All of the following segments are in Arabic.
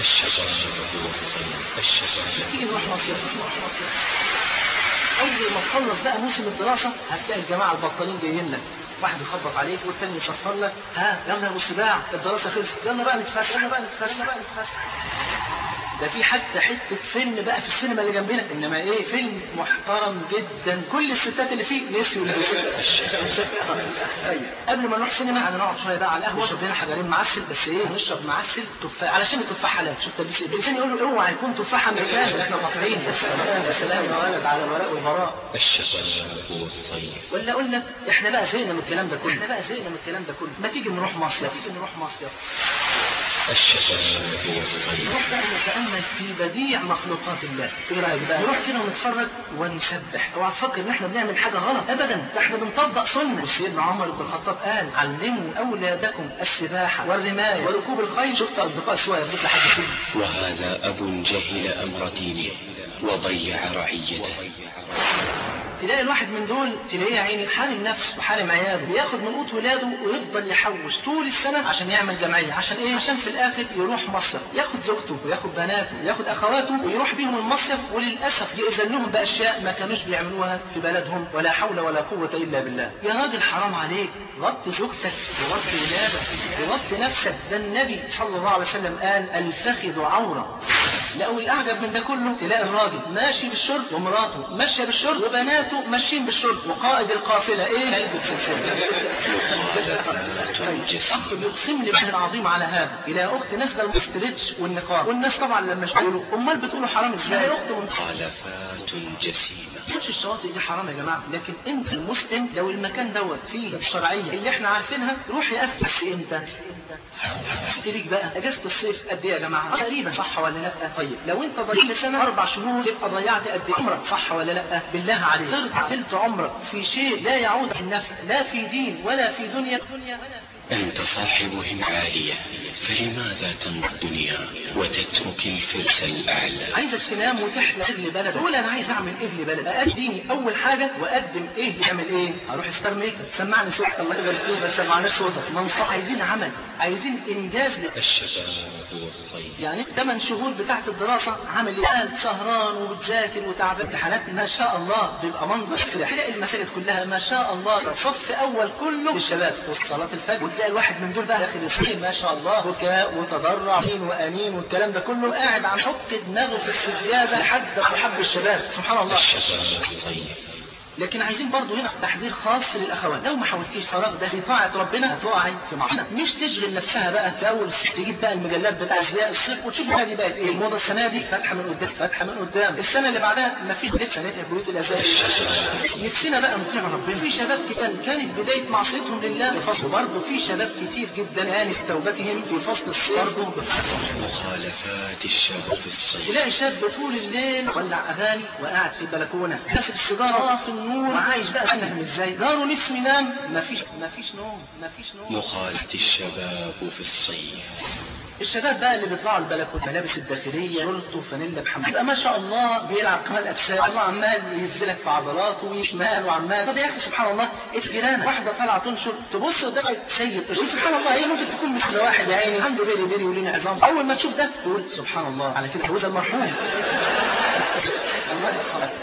الشباب والصيف. الشباب تيجي نروح مصيف. أول ما تخلص بقى موسم الدراسة هتلاقي الجماعة البطالين جايين لك، واحد يخبط عليك والثاني يصفر لك، ها يلا يا ابو السباع الدراسة خلصت، يلا بقى نتفسح، يلا بقى نتفسح، يلا بقى نتفسح. ده في حتى حتة فيلم بقى في السينما اللي جنبنا، انما ايه، فيلم محترم جدا، كل الستات اللي فيه نسيوا يلبسوا. قبل ما نروح سينما هنقعد شويه بقى على القهوه نشرب لنا حجرين معسل، بس ايه، هنشرب معسل تفاح علشان التفاح حلال. شوف تلبيس ايه، الانسان يقول له اوعى يكون تفاح امريكاني، احنا قاطعين. يا سلام يا ولد على الولاء والبراء. الشباب والصيف. ولا اقول لك احنا بقى زهقنا من الكلام ده كله، ما تيجي نروح مصيف. الشباب والصيف. نروح بقى نتأمل في بديع مخلوقات الله. ايه رأيك بقى نروح كده ونتفرج ونسبح؟ اوعى تفكر ان احنا بنعمل حاجة غلط ابدا، ده احنا بنطبق سنة. وسيدنا عمر بن الخطاب قال علموا اولادكم السباحة والرماية وركوب الخيل. شفت اصدقاء سواء يربط لحد كده. وهذا اب جهل امر دينه وضيع رعيته. تلاقي الواحد من دول تلاقيه عيني حارم نفسه وحارم عياله، بياخد من قوت ولاده ويفضل يحوش طول السنة عشان يعمل جمعية. عشان ايه؟ عشان في الاخر يروح مصيف، ياخد زوجته وياخد بناته وياخد اخواته ويروح بيهم المصيف، وللاسف يأذن لهم باشياء ما كانوش بيعملوها في بلدهم، ولا حول ولا قوة الا بالله. يا راجل حرام عليك، غطي زوجتك وغطي ولادك وغطي نفسك. ده النبي صلى الله عليه وسلم قال الفخذ عورة. لا، والاعجب من ده كله تلاقي الراجل ماشي بالشرب ومراته ماشيه بالشرب وبناته ماشيين بالشرب، وقائد القافله ايه؟ قلب السلسله. اخ يقسم لي بالله العظيم على هذا، الى اخت نازله الاسترتش والنقاب، والناس طبعا لما يقولوا امال بتقولوا حرام ازاي؟ يا اخت مخالفات جسيمه. مش الشواطئ دي حرام يا جماعه، لكن انت المسلم لو المكان دوت فيه الشرعيه اللي احنا عارفينها روح يا اخي. بس امتى؟ تليك بقى اجازه الصيف قد ايه يا جماعه؟ تقريبا، صح ولا لا؟ طيب لو انت ضيعت سنه 4 شهور يبقى ضيعت قد ايه عمرك؟ صح ولا لا؟ بالله عليك ترجع تلت عمرك في شيء لا يعود النفع، لا في دين ولا في دنيا. أنت صاحب همة عالية، فلماذا تنظر الدنيا وتترك الفرس الأعلى؟ عايزك تنام وتحلم لبلد، تقول أنا عايز أعمل إيه لبلد، أقدم أول حاجة وأقدم إيه يعمل إيه؟ أروح ستار ميكر، سمعني صوتك، الله يبارك فيك، ما سمعناش صوتك، منصح. عايزين عمل، عايزين إنجاز. الشباب والصيف. يعني 8 شهور بتاعت الدراسة عامل إيه؟ قاعد سهران وبتذاكر وتعبان، امتحانات ما شاء الله بيبقى منظر كده، تلاقي المساجد كلها ما شاء الله صف أول كله للشباب وصلاة الفجر، وتلاقي الواحد من دول بقى داخل يصلي ما شاء الله بكاء وتضرع وانين والكلام ده كله، قاعد عم حط دماغه في السجاده لحد حب الشباب. سبحان الله. الشباب والصيف. لكن عايزين برضو هنا تحذير خاص للاخوات، لو ما حاولتيش فراغ ده في طاعه ربنا هتقعي في معصيه. مش تشغل نفسها بقى في اول تجيب بقى المجلات بتاع ازياء الصيف وتشوف هذه بقت ايه الموضه السنه دي، فاتحه من قدام فاتحه من قدام، السنه اللي بعدها ما فيش لسه نتعب بيوت الازياء. نفسنا بقى نطيع ربنا. في شباب كانت بدايه معصيتهم لله بفصل، برضه في شباب كتير جدا كانت توبتهم في فصل الصيف برضه بفصل. مخالفات الشباب في الصيف. تلاقي شاب طول الليل ولع اغاني وقاعد في البلكونه ماسك السيجاره في النور وعايش بقى فاهم ازاي، جاره نفسه ينام مفيش نوم. مخالفة الشباب في الصيف. الشباب بقى اللي بيطلعوا البلكونه ملابس الداخليه شورت وفانيلا بحمام، يبقى ما شاء الله بيلعب كمال اجسام، الله عمال يهزلك في عضلاته ويشمال وعمال. طب يا اخي سبحان الله، الجيران واحده طالعه تنشر تبص قدامك سيد، سبحان الله، هي ممكن تكون مش واحد يا عيني عنده بيري ولين عظام، اول ما تشوف ده تقول سبحان الله، على كده جوز المرحوم. الله يرحمه.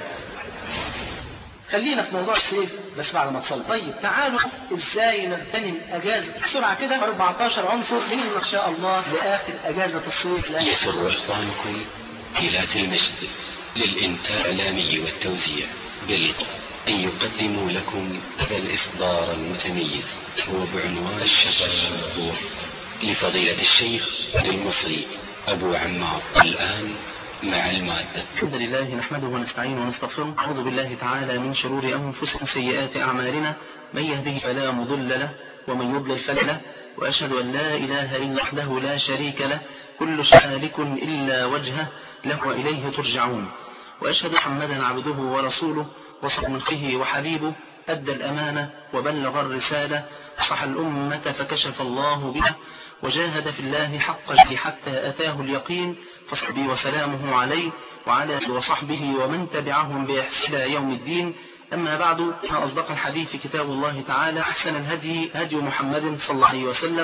خلينا في موضوع الصيف بس بعد ما تصلي. طيب تعالوا ازاي نغتنم اجازه بسرعه كده 14 عنصر من ان شاء الله لاخر اجازه الصيف. يسر اخوانكم هلات المجد للانتاج الاعلامي والتوزيع أن يقدموا لكم هذا الإصدار المتميز، هو بعنوان الشباب لفضيلة الشيخ المصري أبو عمار. الآن مع المادة. الحمد لله نحمده ونستعينه ونستغفره، أعوذ بالله تعالى من شرور أنفسنا وسيئات أعمالنا، من يهده فلا مضل له ومن يضلل فلا له، وأشهد أن لا إله إلا وحده لا شريك له، كل شيء هالك إلا وجهه له وإليه ترجعون. وأشهد محمدا عبده ورسوله وصفيه وحبيبه، أدى الأمانة وبلغ الرسالة، نصح الأمة فكشف الله بها، وجاهد في الله حق جهاده حتى أتاه اليقين، فصحبه وسلامه عليه وعلى وصحبه ومن تبعهم بإحسان إلى يوم الدين. أما بعد، فأصدق الحديث كتاب الله تعالى، أحسن الهدي هدي محمد صلى الله عليه وسلم،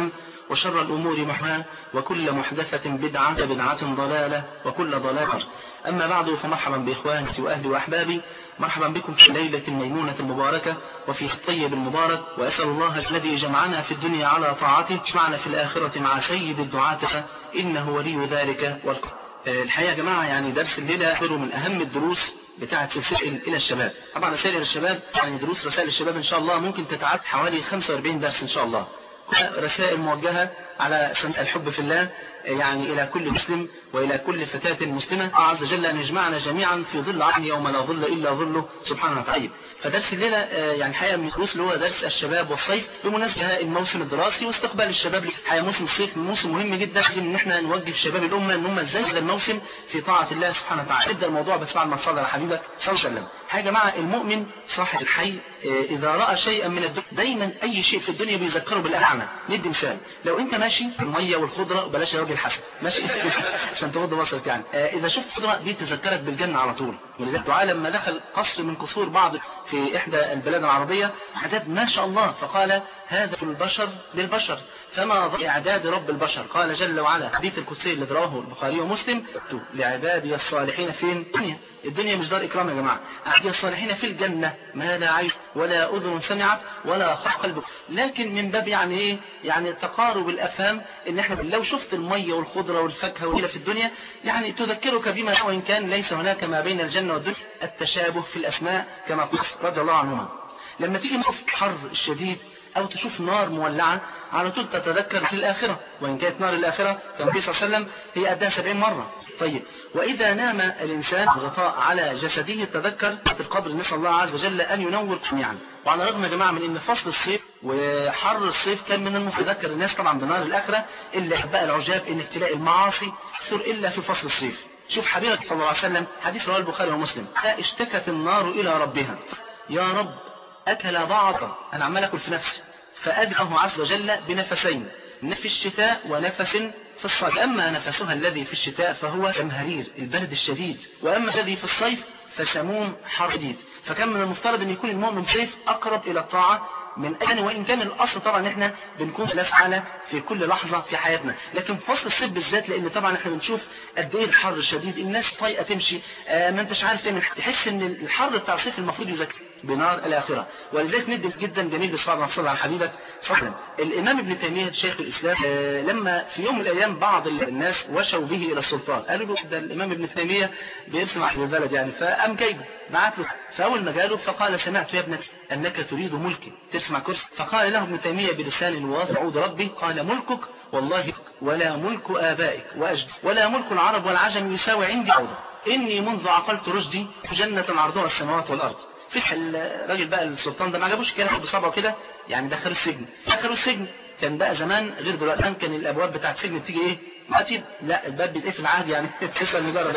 وشر الأمور محدثاتها وكل محدثة بدعة ضلالة وكل ضلالة. أما بعد، فمرحبا بإخواني وأهلي وأحبابي، مرحبا بكم في الليلة الميمونة المباركة وفي الطيب المبارك، وأسأل الله الذي جمعنا في الدنيا على طاعته جمعنا في الآخرة مع سيد الدعاة إنه ولي ذلك والقدر. الحقيقة يا جماعة يعني درس الليلة يعتبر من أهم الدروس بتاعة سلسلة إلى الشباب. طبعا رسائل الشباب يعني دروس رسائل الشباب إن شاء الله ممكن تتعد حوالي 45 درس إن شاء الله، رسائل موجهة على سنة الحب في الله يعني إلى كل مسلم وإلى كل فتاة مسلمة. الله عز وجل أن يجمعنا جميعا في ظل عرشه يوم لا ظل إلا ظله سبحانه وتعالى. فدرس الليلة يعني الحقيقة من الدروس اللي هو درس الشباب والصيف بمناسبة الموسم الدراسي واستقبال الشباب. الحقيقة موسم الصيف موسم مهم جدا، لازم إن احنا نوجه شباب الأمة إن هم إزاي هذا الموسم في طاعة الله سبحانه وتعالى. نبدأ الموضوع بس بعد ما صلى على حبيبك صلى الله عليه وسلم. يا جماعة المؤمن صاحب الحي إذا رأى شيئا من الدنيا دايما أي شيء في الدنيا بيذكره بالأعمى. ندي مثال، لو أنت ماشي في المية والخضرة وبلاش الراجل الحسن ماشي عشان تغض بصرك يعني، إذا شفت خضرة دي تذكرك بالجنة على طول. ولذلك الدعاء لما دخل قصر من قصور بعض في إحدى البلاد العربية عدد ما شاء الله، فقال هذا البشر للبشر فما ضل إعداد رب البشر. قال جل وعلا حديث القدسي الذي رواه البخاري ومسلم لعبادي الصالحين فين الدنيا مش دار إكرام يا جماعة، أعدي الصالحين في الجنة ما لا عين ولا أذن سمعت ولا خلق قلب. لكن من باب يعني إيه؟ يعني تقارب الأفهام، إن إحنا لو شفت المية والخضرة والفاكهة والليلة في الدنيا يعني تذكرك بما وإن كان ليس هناك ما بين الجنة والدنيا التشابه في الأسماء كما قال رضي الله عنهما. لما تيجي في الحر الشديد أو تشوف نار مولعة على طول تتذكر في الآخرة، وإن كانت نار الآخرة كما النبي صلى الله عليه وسلم هي قدها 70 مرة. طيب وإذا نام الإنسان غطاء على جسده تذكر القبر، نسأل الله عز وجل أن ينور جميعا. وعلى الرغم يا جماعة من أن فصل الصيف وحر الصيف كان من المفروض يذكر الناس طبعا بنار الآخرة، إلا بقى العجاب إنك تلاقي المعاصي تكثر إلا في فصل الصيف. شوف حبيبك صلى الله عليه وسلم حديث رواه البخاري ومسلم، اشتكت النار إلى ربها يا رب أكل بعضا، أنا عمال أكل في نفسي، فأدعه عز وجل بنفسين، نفس الشتاء ونفس في الصيف. أما نفسها الذي في الشتاء فهو زمهرير البرد الشديد، وأما الذي في الصيف فسموم حر شديد. فكان من المفترض أن يكون المؤمن في الصيف أقرب إلى الطاعة من أن، وإن كان الأصل طبعا إحنا بنكون لا سعالة في كل لحظة في حياتنا، لكن في فصل الصيف بالذات لأن طبعا إحنا بنشوف قد إيه الحر الشديد، الناس طايقة تمشي ما أنتش عارف تعمل، تحس إن الحر بتاع الصيف المفروض يذكر بنار الآخرة. ولذلك ندي جدا جميل بالصلاة والسلام على حبيبك صلى الله عليه وسلم. الإمام ابن تيمية شيخ الإسلام لما في يوم من الأيام بعض الناس وشوا به إلى السلطان، قالوا له ده الإمام ابن تيمية بيرسم على البلد يعني، فقام جايبه بعت له. فأول ما جاله فقال سمعت يا ابني أنك تريد ملكي ترسم على كرسي. فقال له ابن تيمية بلسان واضح عود ربي قال ملكك والله ولا ملك آبائك وأجدادك ولا ملك العرب والعجم يساوي عندي عوضا، إني منذ عقلت رشدي جنة عرضها السماوات والأرض. فتح الراجل بقى السلطان ده ما عجبوش الكلام بصبعه كده يعني، دخلوا السجن. كان بقى زمان غير دلوقتي، كان الابواب بتاعت السجن بتيجي ايه دلوقتي لا الباب بيتقفل عادي يعني تسال مجرد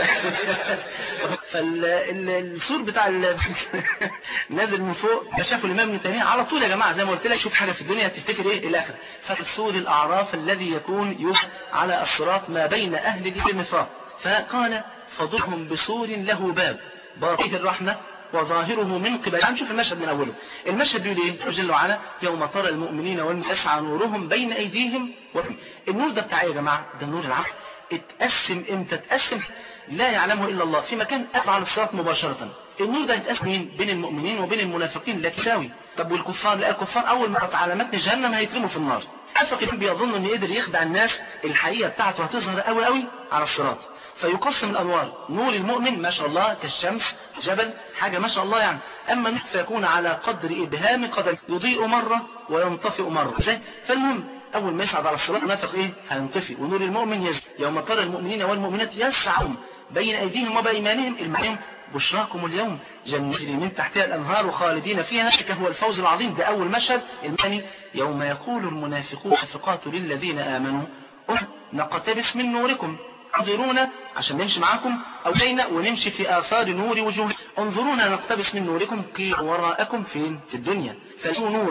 فالسور بتاع نازل من فوق شافوا الامام ابن تيميه على طول يا جماعه زي ما قلت لك، شوف حاجه في الدنيا تفتكر ايه الاخره. فالسور الاعراف الذي يكون يوحى على الصراط ما بين اهل النفاق، فقال فضرهم بسور له باب باطنه الرحمه وظاهره من قبل. هنشوف المشهد من أوله. المشهد بيقول إيه؟ جل وعلا يوم ترى المؤمنين والمؤمنات يسعى نورهم بين أيديهم النور ده بتاع إيه يا جماعة؟ ده نور العقل. اتقسم إمتى؟ اتقسم لا يعلمه إلا الله في مكان أفعل الصراط مباشرة. النور ده يتقسم بين المؤمنين وبين المنافقين لا تساوي. طب والكفار؟ لا الكفار أول ما على متن جهنم هيترموا في النار. أفق بيظن إن قدر يخدع الناس، الحقيقة بتاعته هتظهر قوي على الصراط. فيقسم الأنوار، نور المؤمن ما شاء الله كالشمس جبل حاجة ما شاء الله يعني، أما النور فيكون على قدر إبهام قدم يضيء مرة وينطفئ مرة. فالمهم أول ما يصعد على الصراط نافق إيه هينطفئ، ونور المؤمن يزيد. يوم ترى المؤمنين والمؤمنات يسعون بين أيديهم وبأيمانهم المهم بشراكم اليوم جنة تجري من تحتها الأنهار خالدين فيها هو الفوز العظيم. ده أول مشهد. الثاني يوم يقول المنافقون والمنافقات للذين آمنوا نقتبس من نوركم انظرونا عشان نمشي معاكم أو لينا ونمشي في آثار نور وجوه، انظرونا نقتبس من نوركم قيل وراءكم فين في الدنيا فلقوا نورا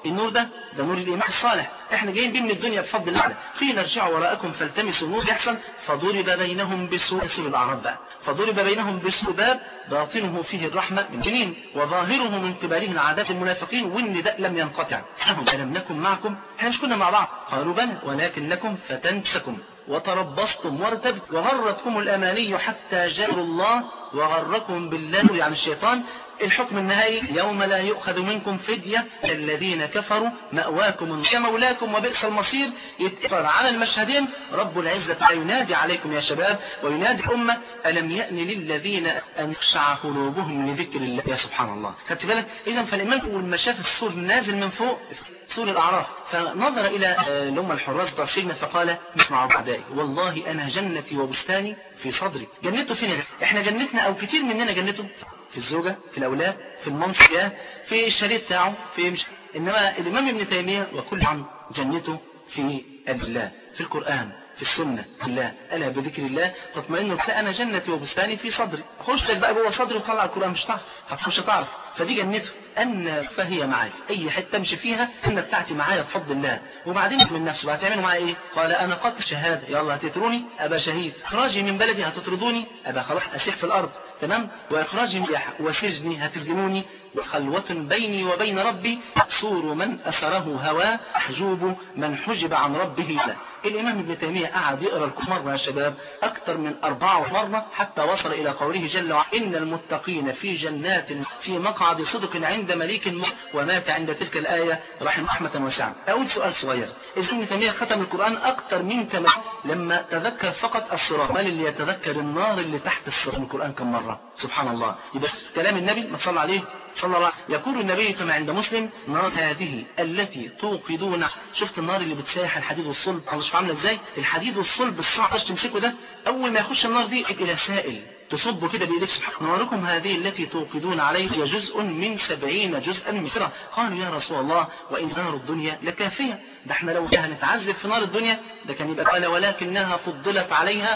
النور ده نور الإيمان الصالح، احنا جايين بيه من الدنيا بفضل الله. قيل ارجعوا وراءكم فالتمسوا نور يحسن فضرب بينهم بسور الأعراض بقى، فضرب بينهم بسور باب باطنه فيه الرحمة من بنين وظاهره من قبله العذاب المنافقين والنداء لم ينقطع. ألم نكن معكم؟ احنا مش كنا مع بعض؟ قالوا بلى ولكنكم فتنتكم وتربصتم وارتبتم وغرتكم الأماني حتى جاء الله وغركم بالله يعني الشيطان. الحكم النهائي يوم لا يؤخذ منكم فدية الذين كفروا مأواكم مولاكم وبئس المصير. يتأثر على المشهدين رب العزة ينادي عليكم يا شباب وينادي الأمة ألم يأن للذين أن تخشع قلوبهم لذكر الله. يا سبحان الله، خدت بالك؟ إذا فالإمام أول ما شاف السور نازل من فوق سور الأعراف فنظر إلى الأمة الحراس بتوع السجن فقال اسمعوا أعدائي والله أنا جنتي وبستاني في صدري. جنته فين؟ احنا جنتنا أو كتير مننا جنته في الزوجة، في الأولاد، في المنصب، في الشريط بتاعه، في مش. إنما الإمام ابن تيمية وكل عن جنته في الله، في القرآن، في السنة، في الله. ألا بذكر الله تطمئن. أنا جنتي وبستاني في صدري. خش لك بقى جوه صدري وطلع القرآن مش هتعرف. فدي جنته أن فهي معاك أي حتة تمشي فيها أن بتاعتي معايا بفضل الله. وبعدين من نفسه بقى تعملوا معايا إيه؟ قال أنا قتل شهادة يلا هتتروني أبا شهيد، إخراجي من بلدي هتطردوني أبا خلاص أسيح في الأرض تمام، وإخراجي من وسجني هتسجنوني، خلوة بيني وبين ربي سور من أسره هواه محجوب من حجب عن ربه له. الإمام ابن تيمية قعد يقرأ مرة يا شباب أكثر من 4 مرة حتى وصل إلى قوله جل وعلا إن المتقين في جنات في مقعد صدق عند مليك ومات عند تلك الآية رحم رحمة واسعة. أقول سؤال صغير، إذا ابن تيمية ختم القرآن أكثر من 8 لما تذكر فقط الصراط، من اللي يتذكر النار اللي تحت الصراط من القرآن كم مرة؟ سبحان الله. يبقى كلام النبي ما صلى عليه صلى الله عليه. يقول النبي كما عند مسلم نار هذه التي توقدون. شفت النار اللي بتسايح الحديد والصلب شوف عامله ازاي؟ الحديد والصلب الصعب تمسكه ده اول ما يخش النار دي الى سائل تصبه كده بإيديك سبحانه. ناركم هذه التي توقدون عليه هي جزء من 70 جزءا من سرة. قالوا يا رسول الله وإن نار الدنيا لكافية، ده احنا لو هنتعذب في نار الدنيا ده كان يبقى. قال ولكنها فضلت عليها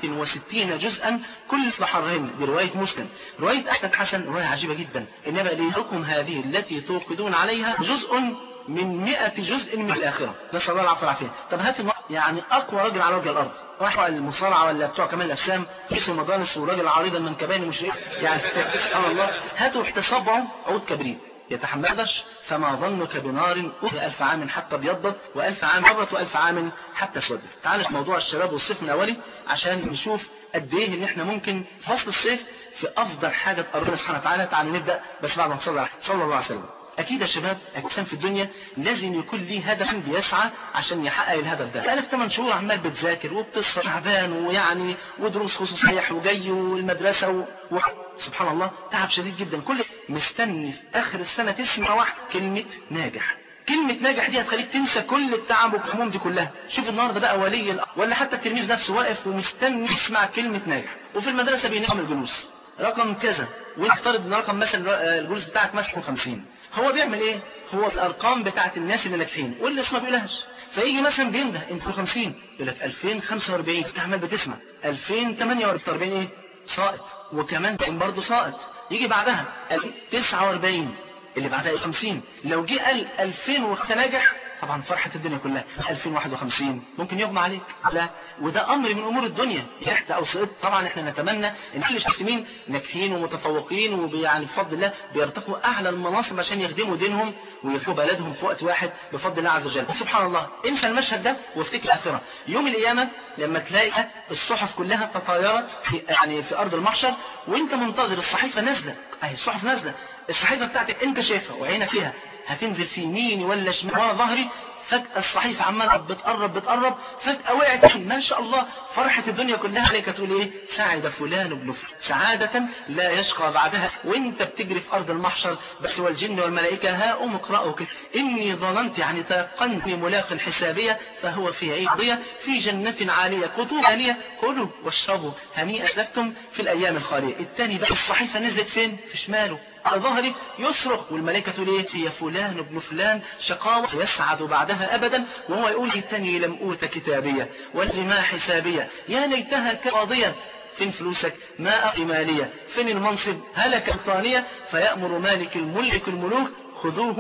69 جزءا كل حرين. دي رواية مسلم. رواية أحمد حسن رواية عجيبة جدا. إنما ناركم هذه التي توقدون عليها جزء من 100 جزء من الآخرة. نسأل الله العافية والعافية. طب هات يعني أقوى راجل على وجه الأرض، واحد المصارعة ولا بتوع كمال الأجسام اسمه مدانس وراجل عريضا من كباني مش يعني سبحان الله. هاتوا احتسابه عود كبريت يتحملش فما ظنك بنار 1000 عام حتى ابيضت و1000 عام مرت و1000 عام حتى اسودت. تعالى في موضوع الشباب والصيف من أولي عشان نشوف قد ايه ان احنا ممكن فصل الصيف في افضل حاجة ربنا سبحانه وتعالى. تعالوا نبدأ بس بعد ما صلى الله عليه وسلم. أكيد يا شباب الإنسان في الدنيا لازم يكون ليه هدف بيسعى عشان يحقق الهدف ده. بقالك 8 شهور عمال بتذاكر وبتصحى تعبان ويعني ودروس خصوصية وجاي والمدرسة سبحان الله تعب شديد جدا. كل مستني في آخر السنة تسمع واحد كلمة ناجح. كلمة ناجح دي هتخليك تنسى كل التعب والهموم دي كلها. شوف النهارده بقى ولي ولا حتى التلميذ نفسه واقف ومستني يسمع كلمة ناجح. وفي المدرسة بينعم الجلوس رقم كذا ونفترض ان رقم مثلا الجلوس بتاعك مثلا 50. هو بيعمل ايه؟ هو الارقام بتاعت الناس اللي ناجحين واللي اسمه بيقولهاش. فيجي مثلا بينده انتوا 50 يقول لك 2045 انت عمال بتسمع 2048 ايه؟ ساقط. وكمان برضه ساقط. يجي بعدها 49 اللي بعدها 50. لو جه قال 2000 وانت ناجح طبعا فرحة الدنيا كلها. 2051 ممكن يغمى عليك. لا، وده امر من امور الدنيا يحت او سقط. طبعا احنا نتمنى ان كل المسلمين ناجحين ومتفوقين ويعني بفضل الله بيرتقوا اعلى المناصب عشان يخدموا دينهم ويخدموا بلدهم في وقت واحد بفضل الله عز وجل. سبحان الله. انسى المشهد ده وافتكر الاخره. يوم القيامه لما تلاقي الصحف كلها تطايرت في ارض المحشر وانت منتظر الصحيفه نازله. اهي الصحف نازله، الصحيفه بتاعتك انت شايفها وعينك فيها هتنزل في يميني ولا شمال ورا ظهري. فجأة الصحيفة عمالة بتقرب فجأة وقعت. ما شاء الله فرحة الدنيا كلها عليك. تقول ايه؟ سعد فلان ابن فلان سعادة لا يشقى بعدها. وانت بتجري في ارض المحشر بس والجن والملائكة ها اقرأوا كده اني ظننت يعني تيقنتني ملاق حسابية فهو في عيضية في جنة عالية قطوف آنية كلوا واشربوا هنيئا لستم في الايام الخالية. التاني بقى الصحيفة نزلت فين؟ في شماله على ظهري يصرخ والملائكة تقول ايه؟ هي فلان ابن فلان شقاوة يسعد بعدها ابدا. وهو يقول ليتني لم اوت كتابية ولما حسابية يا ليتها كقاضية. فين فلوسك؟ ما أقي مالية. فين المنصب؟ هلك الثانية. فيأمر مالك الملك الملوك خذوه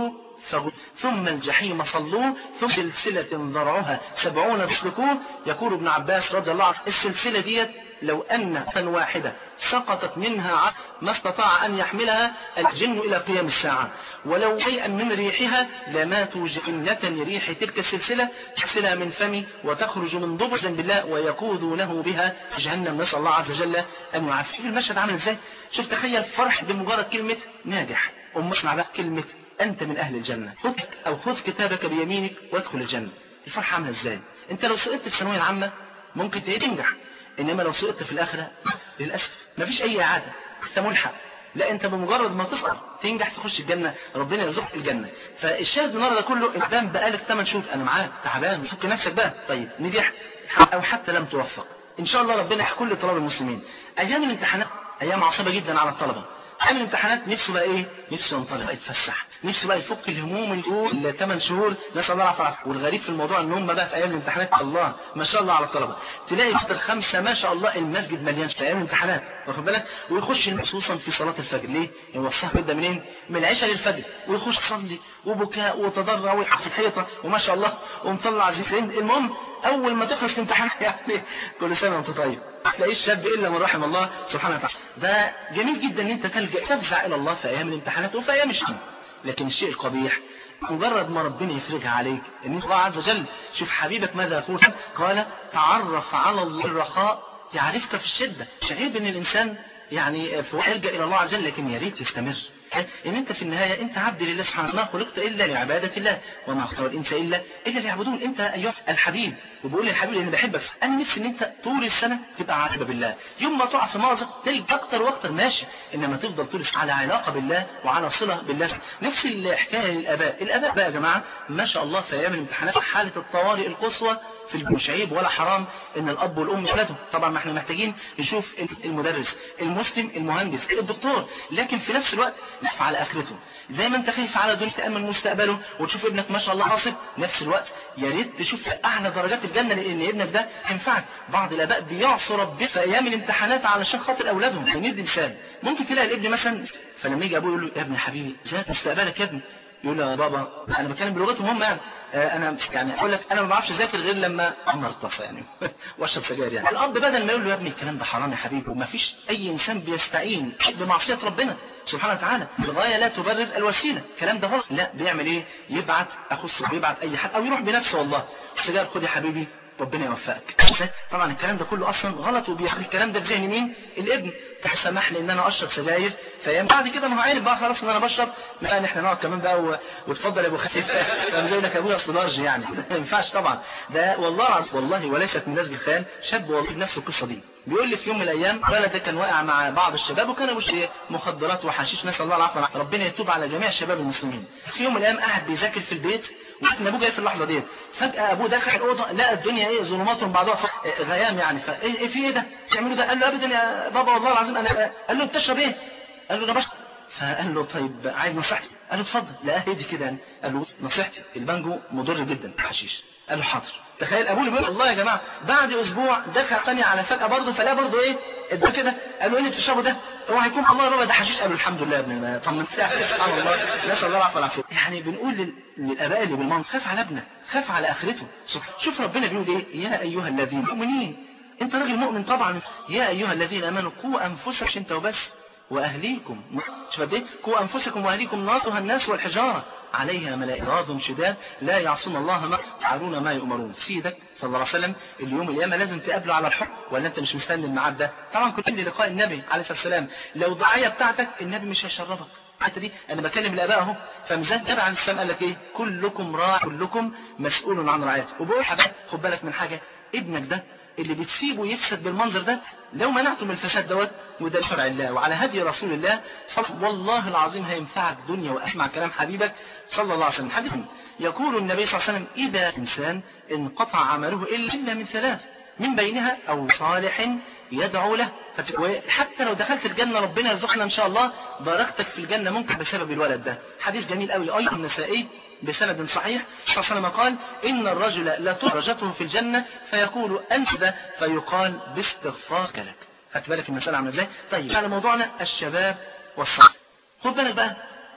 ثم الجحيم صلوه ثم سلسلة ذرعها 70 فاسلكوه. يقول ابن عباس رضي الله عنه السلسلة ديت لو أن واحدة سقطت منها ما استطاع أن يحملها الجن إلى قيام الساعة، ولو شيئا من ريحها لماتوا جنة لريح تلك السلسلة تحسلها من فمي وتخرج من ضبط بالله ويقوذونه بها في جهنم. نسأل الله عز وجل أن يعافي. في المشهد عامل ازاي؟ شوف تخيل فرح بمجرد كلمة ناجح، اسمع بقى كلمة أنت من أهل الجنة، خذ كتابك بيمينك وادخل الجنة. الفرحة عاملة ازاي؟ انت لو سقطت في الثانوية العامة ممكن تنجح، انما لو سقطت في الاخره للاسف مفيش اي اعاده، انت ملحق. لا انت بمجرد ما تسقط تنجح تخش الجنه، ربنا يرزقك الجنه. فالشاهد النهارده كله قدام بقالك 8 شهور انا معاك تعبان فك نفسك بقى. طيب نجحت او حتى لم توفق، ان شاء الله ربنا يحكي كل طلاب المسلمين. ايام الامتحانات ايام عصيبه جدا على الطلبه. ايام الامتحانات نفسه بقى ايه؟ نفسه ينطلق يتفسح، نفسه بقى يفك الهموم ال 8 شهور. نسال الله العافيه. والغريب في الموضوع ان هم بقى في ايام الامتحانات الله ما شاء الله على الطلبه، تلاقي في الخمسه ما شاء الله المسجد مليان في ايام الامتحانات، واخد بالك؟ ويخش خصوصا في صلاه الفجر. ليه؟ هو الصحب يبدا منين؟ من العشاء للفجر، ويخش يصلي وبكاء وتضرع ويقع في الحيطه وما شاء الله ومطلع زفرين. المهم اول ما تخلص الامتحان يعني كل سنه وانت طيب، تلاقيش شاب الا من رحم الله سبحانه وتعالى. ده جميل جدا ان انت تفزع الى الله في ايام الامتحانات وفي ايام الشتاء. لكن الشيء القبيح مجرد ما ربنا يفرجها عليك ان الله عز وجل شوف حبيبك ماذا يقول، قال تعرف على الله الرخاء يعرفك في الشده. شعيب ان الانسان يعني يلجأ الى الله عز وجل، لكن يا ريت يستمر. ان انت في النهايه انت عبد لله سبحانه وتعالى، ما خلقت الا لعباده الله وما خلق الانس الا ليعبدون. انت ايها الحبيب، وبقول للحبيب اني بحبك، انا نفسي ان انت طول السنه تبقى عاتبه بالله، يوم ما تقع في مأزق تلقى اكتر واكتر ماشي، انما تفضل طول على علاقه بالله وعلى صله بالله. نفس الحكايه للاباء. الاباء بقى يا جماعه ما شاء الله في ايام الامتحانات حاله الطوارئ القصوى في مش عيب ولا حرام ان الاب والام يولدوا. طبعا ما احنا محتاجين نشوف المدرس المسلم المهندس الدكتور، لكن في نفس الوقت نخاف على اخرته. زي ما انت خايف على دنيا تامن مستقبله وتشوف ابنك ما شاء الله حاصل، نفس الوقت يا ريت تشوف اعلى درجات الجنه لان ابنك ده ينفعك. بعض الاباء بيعصوا ربنا في ايام الامتحانات علشان خاطر اولادهم. ندي مثال، ممكن تلاقي الابن مثلا فلما يجي ابوه يقول له يا ابني حبيبي ازاي مستقبلك يا ابني، يقول له يا بابا انا بتكلم بلغتهم هم يعني انا يعني اقول لك انا ما بعرفش اذاكر غير لما امر الطاسه يعني واشرب سجاير يعني. الاب بدل ما يقول له يا ابني الكلام ده حرام يا حبيبي، وما فيش اي انسان بيستعين بمعصيه ربنا سبحانه وتعالى، الغايه لا تبرر الوسيله، الكلام ده غلط. لا بيعمل ايه؟ يبعت بيبعت اي حد او يروح بنفسه والله سجاير خد يا حبيبي ربنا يوفقك. طبعا الكلام ده كله اصلا غلط، وبيخلي الكلام ده في ذهن مين؟ الابن. تسمح لي ان انا اشرب سجاير فايام بعد كده ما هو عارف بقى خلاص ان انا بشرب، لا احنا نقعد كمان بقى وتفضل يا ابو خفيف فاهم زي لك ابويا اصل لارج يعني ما ينفعش طبعا. ده والله وليست من نسج الخيال. شاب والله بنفس القصه دي بيقول لي في يوم من الايام الولد ده كان واقع مع بعض الشباب وكانوا بيشربوا مخدرات وحشيش، نسال الله العافيه ربنا يتوب على جميع الشباب المسلمين. في يوم من الايام قاعد بيذاكر في البيت وكان ابوه جاي في اللحظه ديت، فجاه ابوه دخل الاوضه لقى الدنيا ايه ظلمات بعضها غيام يعني، فايه في ايه ده تعملوا ده؟ قال له ابدا يا بابا والله العظيم انا. قال له بتشرب ايه؟ قال له انا بشرب. فقال له طيب عايز نصيحتي؟ قال له اتفضل. لا هدي كده يعني. قال له نصيحتي البانجو مضر جدا الحشيش. قال له حاضر. تخيل ابوه اللي بيقول والله يا جماعه بعد اسبوع دخل تاني على فجاه برضه فلا برضه ايه ادوا كده. قال له ايه اللي بتشربه ده؟ هو هيكون الله يا بابا ده حشيش؟ قال له الحمد لله يا ابني طمنت سبحان الله نسال الله العافيه والعافيه. يعني بنقول للاباء اللي بالمنطق خاف على ابنك، خاف على اخرته. شوف ربنا بيقول ايه؟ يا ايها الذين مؤمنين، انت راجل مؤمن طبعا، يا ايها الذين امنوا قوا انفسكم مش انت وبس واهليكم. شوف قد ايه قوا انفسكم واهليكم نارها الناس والحجاره عليها ملائكة غاض شداد لا يعصون الله ما يفعلون ما يؤمرون. سيدك صلى الله عليه وسلم اللي يوم القيامه لازم تقابله على الحق، ولا انت مش مستني الميعاد ده؟ طبعا كنت لقاء النبي عليه الصلاه والسلام لو ضعيه بتاعتك النبي مش هيشرفك. الحته دي انا بكلم الاباء اهو. فمزاج النبي عليه السلام قال لك ايه؟ كلكم راع كلكم مسؤول عن رعيته. وبقول حبايب خد بالك من حاجه، ابنك ده اللي بتسيبه يفسد بالمنظر ده لو منعته من الفساد دوت وده شرع الله وعلى هدي رسول الله والله العظيم هينفعك دنيا واسمع كلام حبيبك صلى الله عليه وسلم. حديث يقول النبي صلى الله عليه وسلم اذا انسان انقطع عمله الا من ثلاث من بينها او صالح يدعو له. حتى لو دخلت الجنه ربنا يرزقنا ان شاء الله درجتك في الجنه ممكن بسبب الولد ده. حديث جميل قوي ايضا النسائي بسند صحيح صلى الله عليه وسلم قال ان الرجل لا درجته في الجنه فيقول انت ذا فيقال باستغفارك لك. خدت بالك المساله عامله ازاي؟ طيب على موضوعنا الشباب والصحة. خد بالك بقى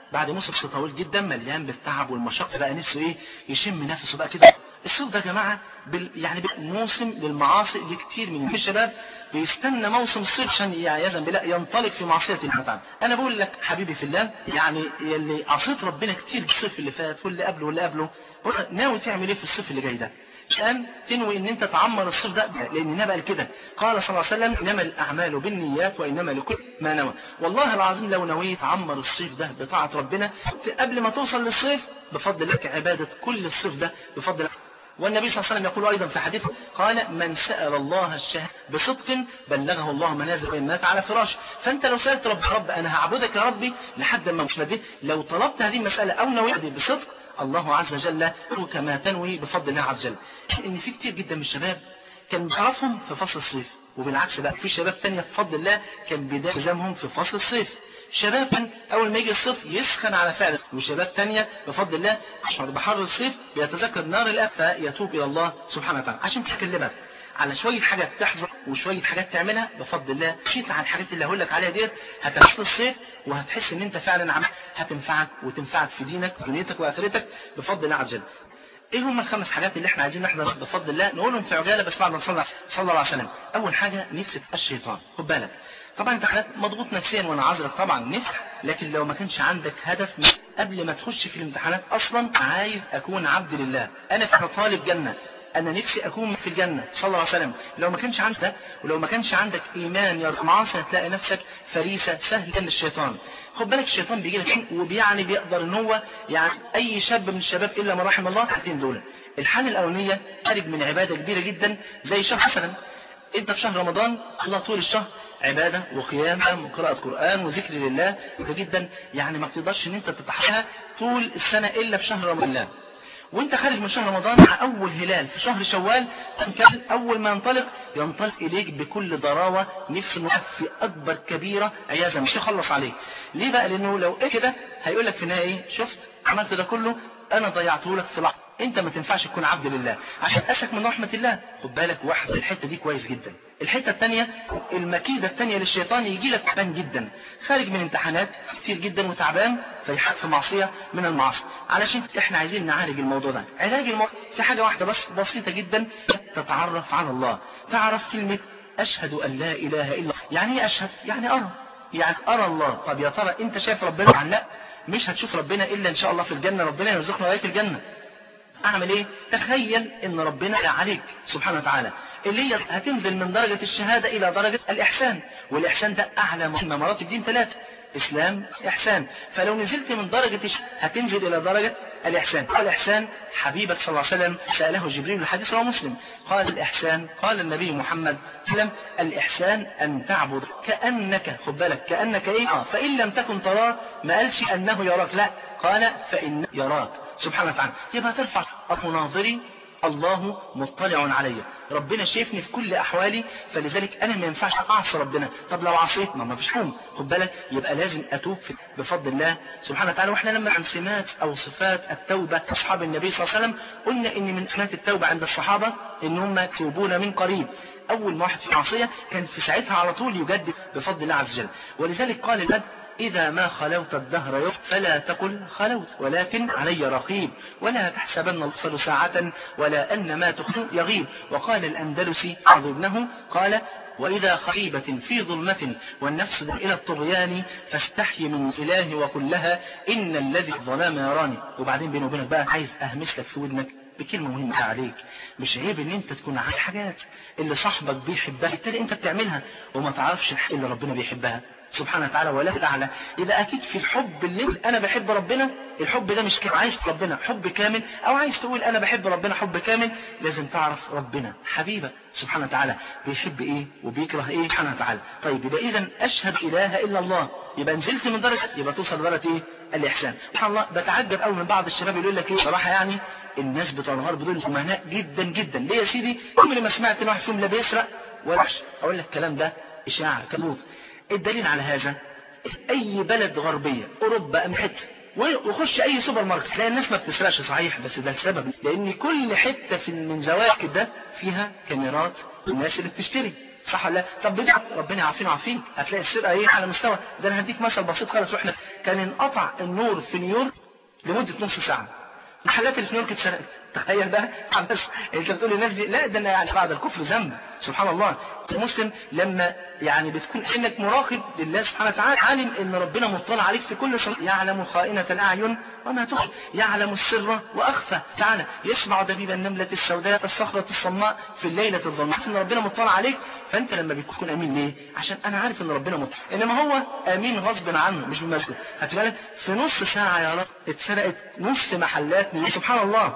بعد موسم طويل جدا مليان بالتعب والمشقه بقى نفسه ايه؟ يشم نفسه بقى كده. الصيف ده يا جماعه يعني موسم للمعاصي لكتير من الشباب بيستنى موسم الصيف عشان يعياذا بالله ينطلق في معصيه الله تعالى. انا بقول لك حبيبي في الله، يعني اللي عصيت ربنا كتير الصيف اللي فات واللي قبله واللي قبله، ناوي تعمل ايه في الصيف اللي جاي ده؟ الآن تنوي ان انت تعمر الصيف ده، لان النبي قال كده، قال صلى الله عليه وسلم انما الاعمال بالنيات وانما لكل ما نوى. والله العظيم لو نويت تعمر الصيف ده بطاعه ربنا قبل ما توصل للصيف بفضل لك عباده كل الصيف ده بفضل لك. والنبي صلى الله عليه وسلم يقول ايضا في حديث، قال من سأل الله الشهادة بصدق بلغه الله منازل وإن مات على فراش. فانت لو سألت رب انا هعبدك يا ربي لحد ما مش مديت، لو طلبت هذه المسألة او نويت بصدق الله عز وجل كما تنوي بفضل الله عز وجل. ان في كتير جدا من الشباب كان بيعرفهم في فصل الصيف، وبالعكس بقى في شباب تانية بفضل الله كان بداية التزامهم في فصل الصيف. شباب كان اول ما يجي الصيف يسخن على فعله، وشباب تانية بفضل الله عشان بحر الصيف بيتذكر نار الآخرة فيتوب الى الله سبحانه وتعالى. عشان تكلمك على شوية حاجات تحذر وشوية حاجات تعملها بفضل الله، مشيت على الحاجات اللي هقول لك عليها ديت هتحس الصيف وهتحس ان انت فعلا عمل هتنفعك وتنفعك في دينك ودنيتك واخرتك بفضل الله عز وجل. ايه هم الخمس حاجات اللي احنا عايزين نحضر بفضل الله؟ نقولهم في عجاله بس بعد ما صلى الله عليه وسلم. اول حاجه نفس الشيطان، خد بالك طبعا انت حضرتك مضغوط نفسيا وانا عذرك طبعا نفس، لكن لو ما كانش عندك هدف قبل ما تخش في الامتحانات اصلا عايز اكون عبد لله، انا طالب جنه، انا نفسي اكون في الجنه صلى الله عليه وسلم. لو ما كانش عندك ولو ما كانش عندك ايمان يا معاصي هتلاقي نفسك فريسه سهله للشيطان. خد بالك الشيطان بيجي لك وبيعني بيقدر ان هو يعني اي شاب من الشباب الا ما رحم الله حاجتين دول. الحاله الاولانيه خارج من عباده كبيره جدا زي شهر مثلا، انت في شهر رمضان الله طول الشهر عباده وقيام وقراءه قران وذكر لله جدا، يعني ما بتقدرش ان انت تتحققها طول السنه الا في شهر رمضان. وانت خارج من شهر رمضان مع اول هلال في شهر شوال كان اول ما ينطلق اليك بكل ضراوه نفس في اكبر كبيره عياذا مش يخلص عليك. ليه بقى؟ لانه لو ايه كده هيقول لك في النهايه ايه؟ شفت عملت ده كله انا ضيعته لك في لحظه، انت ما تنفعش تكون عبد لله عشان اسك من رحمه الله. خد بالك واحد الحته دي كويس جدا. الحته الثانيه المكيده الثانيه للشيطان يجي لك تعبان جدا خارج من امتحانات كتير جدا وتعبان فيحط في معصيه من المعاصي. علشان احنا عايزين نعالج الموضوع ده. علاج الموضوع في حاجه واحده بس بسيطه جدا، تتعرف على الله. تعرف كلمه اشهد ان لا اله الا الله. يعني ايه اشهد؟ يعني ارى، يعني ارى الله. طب يا ترى انت شايف ربنا؟ يعني لا مش هتشوف ربنا الا ان شاء الله في الجنه، ربنا يرزقنا وإياك في الجنه. اعمل ايه؟ تخيل ان ربنا عليك سبحانه وتعالى اللي هي هتنزل من درجة الشهادة الى درجة الاحسان، والاحسان ده اعلى مراتب دين 3 اسلام احسان. فلو نزلت من درجة هتنزل الى درجة الاحسان. الاحسان حبيبك صلى الله عليه وسلم سأله جبريل الحديث رواه مسلم، قال الاحسان قال النبي محمد صلى الله عليه وسلم الاحسان ان تعبد كأنك، خد بالك كأنك ايه؟ فان لم تكن تراه، ما قالش انه يراك، لا قال فإن يراك سبحانه وتعالى. يبقى ترفع مناظري الله مطلع علي، ربنا شايفني في كل احوالي، فلذلك انا ما ينفعش اعصي ربنا. طب لو عصيت ما فيش حكم، خد بالك يبقى لازم اتوب بفضل الله سبحانه وتعالى. واحنا لما عن سمات او صفات التوبه اصحاب النبي صلى الله عليه وسلم قلنا ان من سمات التوبه عند الصحابه ان هم يتوبون من قريب. اول ما واحد في معصيه كان في ساعتها على طول يجدد بفضل الله عز وجل. ولذلك قال النبي إذا ما خلوت الدهر يوم فلا تقل خلوت ولكن علي رقيب، ولا تحسبن الغفل ساعة ولا أن ما تخفي يغيب. وقال الأندلسي عظ ابنه قال وإذا خريبة في ظلمة والنفس إلى الطغيان فاستحي من الإله وكلها إن الذي الظلام يراني. وبعدين بينه وبينك بقى عايز أهمس لك في ودنك بكلمة مهمة عليك، مش عيب ان انت تكون عارف حاجات اللي صاحبك بيحبها بالتالي انت بتعملها وما تعرفش الحاجة اللي ربنا بيحبها سبحانه وتعالى ولا تعالى. يبقى اكيد في الحب اللي انا بحب ربنا، الحب ده مش عايز ربنا حب كامل او عايز تقول انا بحب ربنا حب كامل، لازم تعرف ربنا حبيبك سبحانه وتعالى بيحب ايه وبيكره ايه سبحانه وتعالى. طيب يبقى اذا اشهد اله الا الله، يبقى نزلت من درجه يبقى توصل لدرجه ايه؟ الاحسان. سبحان الله بتعجب قوي من بعض الشباب يقول لك ايه صراحه، يعني الناس بتوع الغرب دول مهناء جدا جدا. ليه يا سيدي؟ عمري ما سمعت ان واحد فيهم لا بيسرق ولا وحش. اقول لك الكلام ده اشاعه كذوب. الدليل على هذا اي بلد غربيه اوروبا ام حته وخش اي سوبر ماركت تلاقي الناس ما بتسرقش صحيح، بس ده السبب لان كل حته من زوايا كده فيها كاميرات الناس اللي بتشتري صح ولا لا؟ طب بدعة ربنا يعافينا ويعافيك، هتلاقي السرقة ايه على مستوى. ده انا هديك مثل بسيط خالص. واحنا كان انقطع النور في نيويورك لمدة نص ساعة، المحلات اللي في نيويورك اتسرقت. تخيل بقى. بس انت بتقول للناس دي لا ده انا يعني بعد الكفر ذنب. سبحان الله. المسلم لما يعني بتكون انك مراقب لله سبحانه وتعالى، عالم ان ربنا مطلع عليك في كل شيء، يعلم خائنة الاعين وما تخفي، يعلم السر واخفى. تعالى يسمع دبيب النملة السوداء الصخرة الصماء في الليلة الظلماء. ان ربنا مطلع عليك، فانت لما بتكون امين ليه؟ عشان انا عارف ان ربنا مطلع. انما هو امين غصب عنه مش بمزجه. هتبقى في نص ساعة يا رب اتسرقت نص محلات. سبحان الله.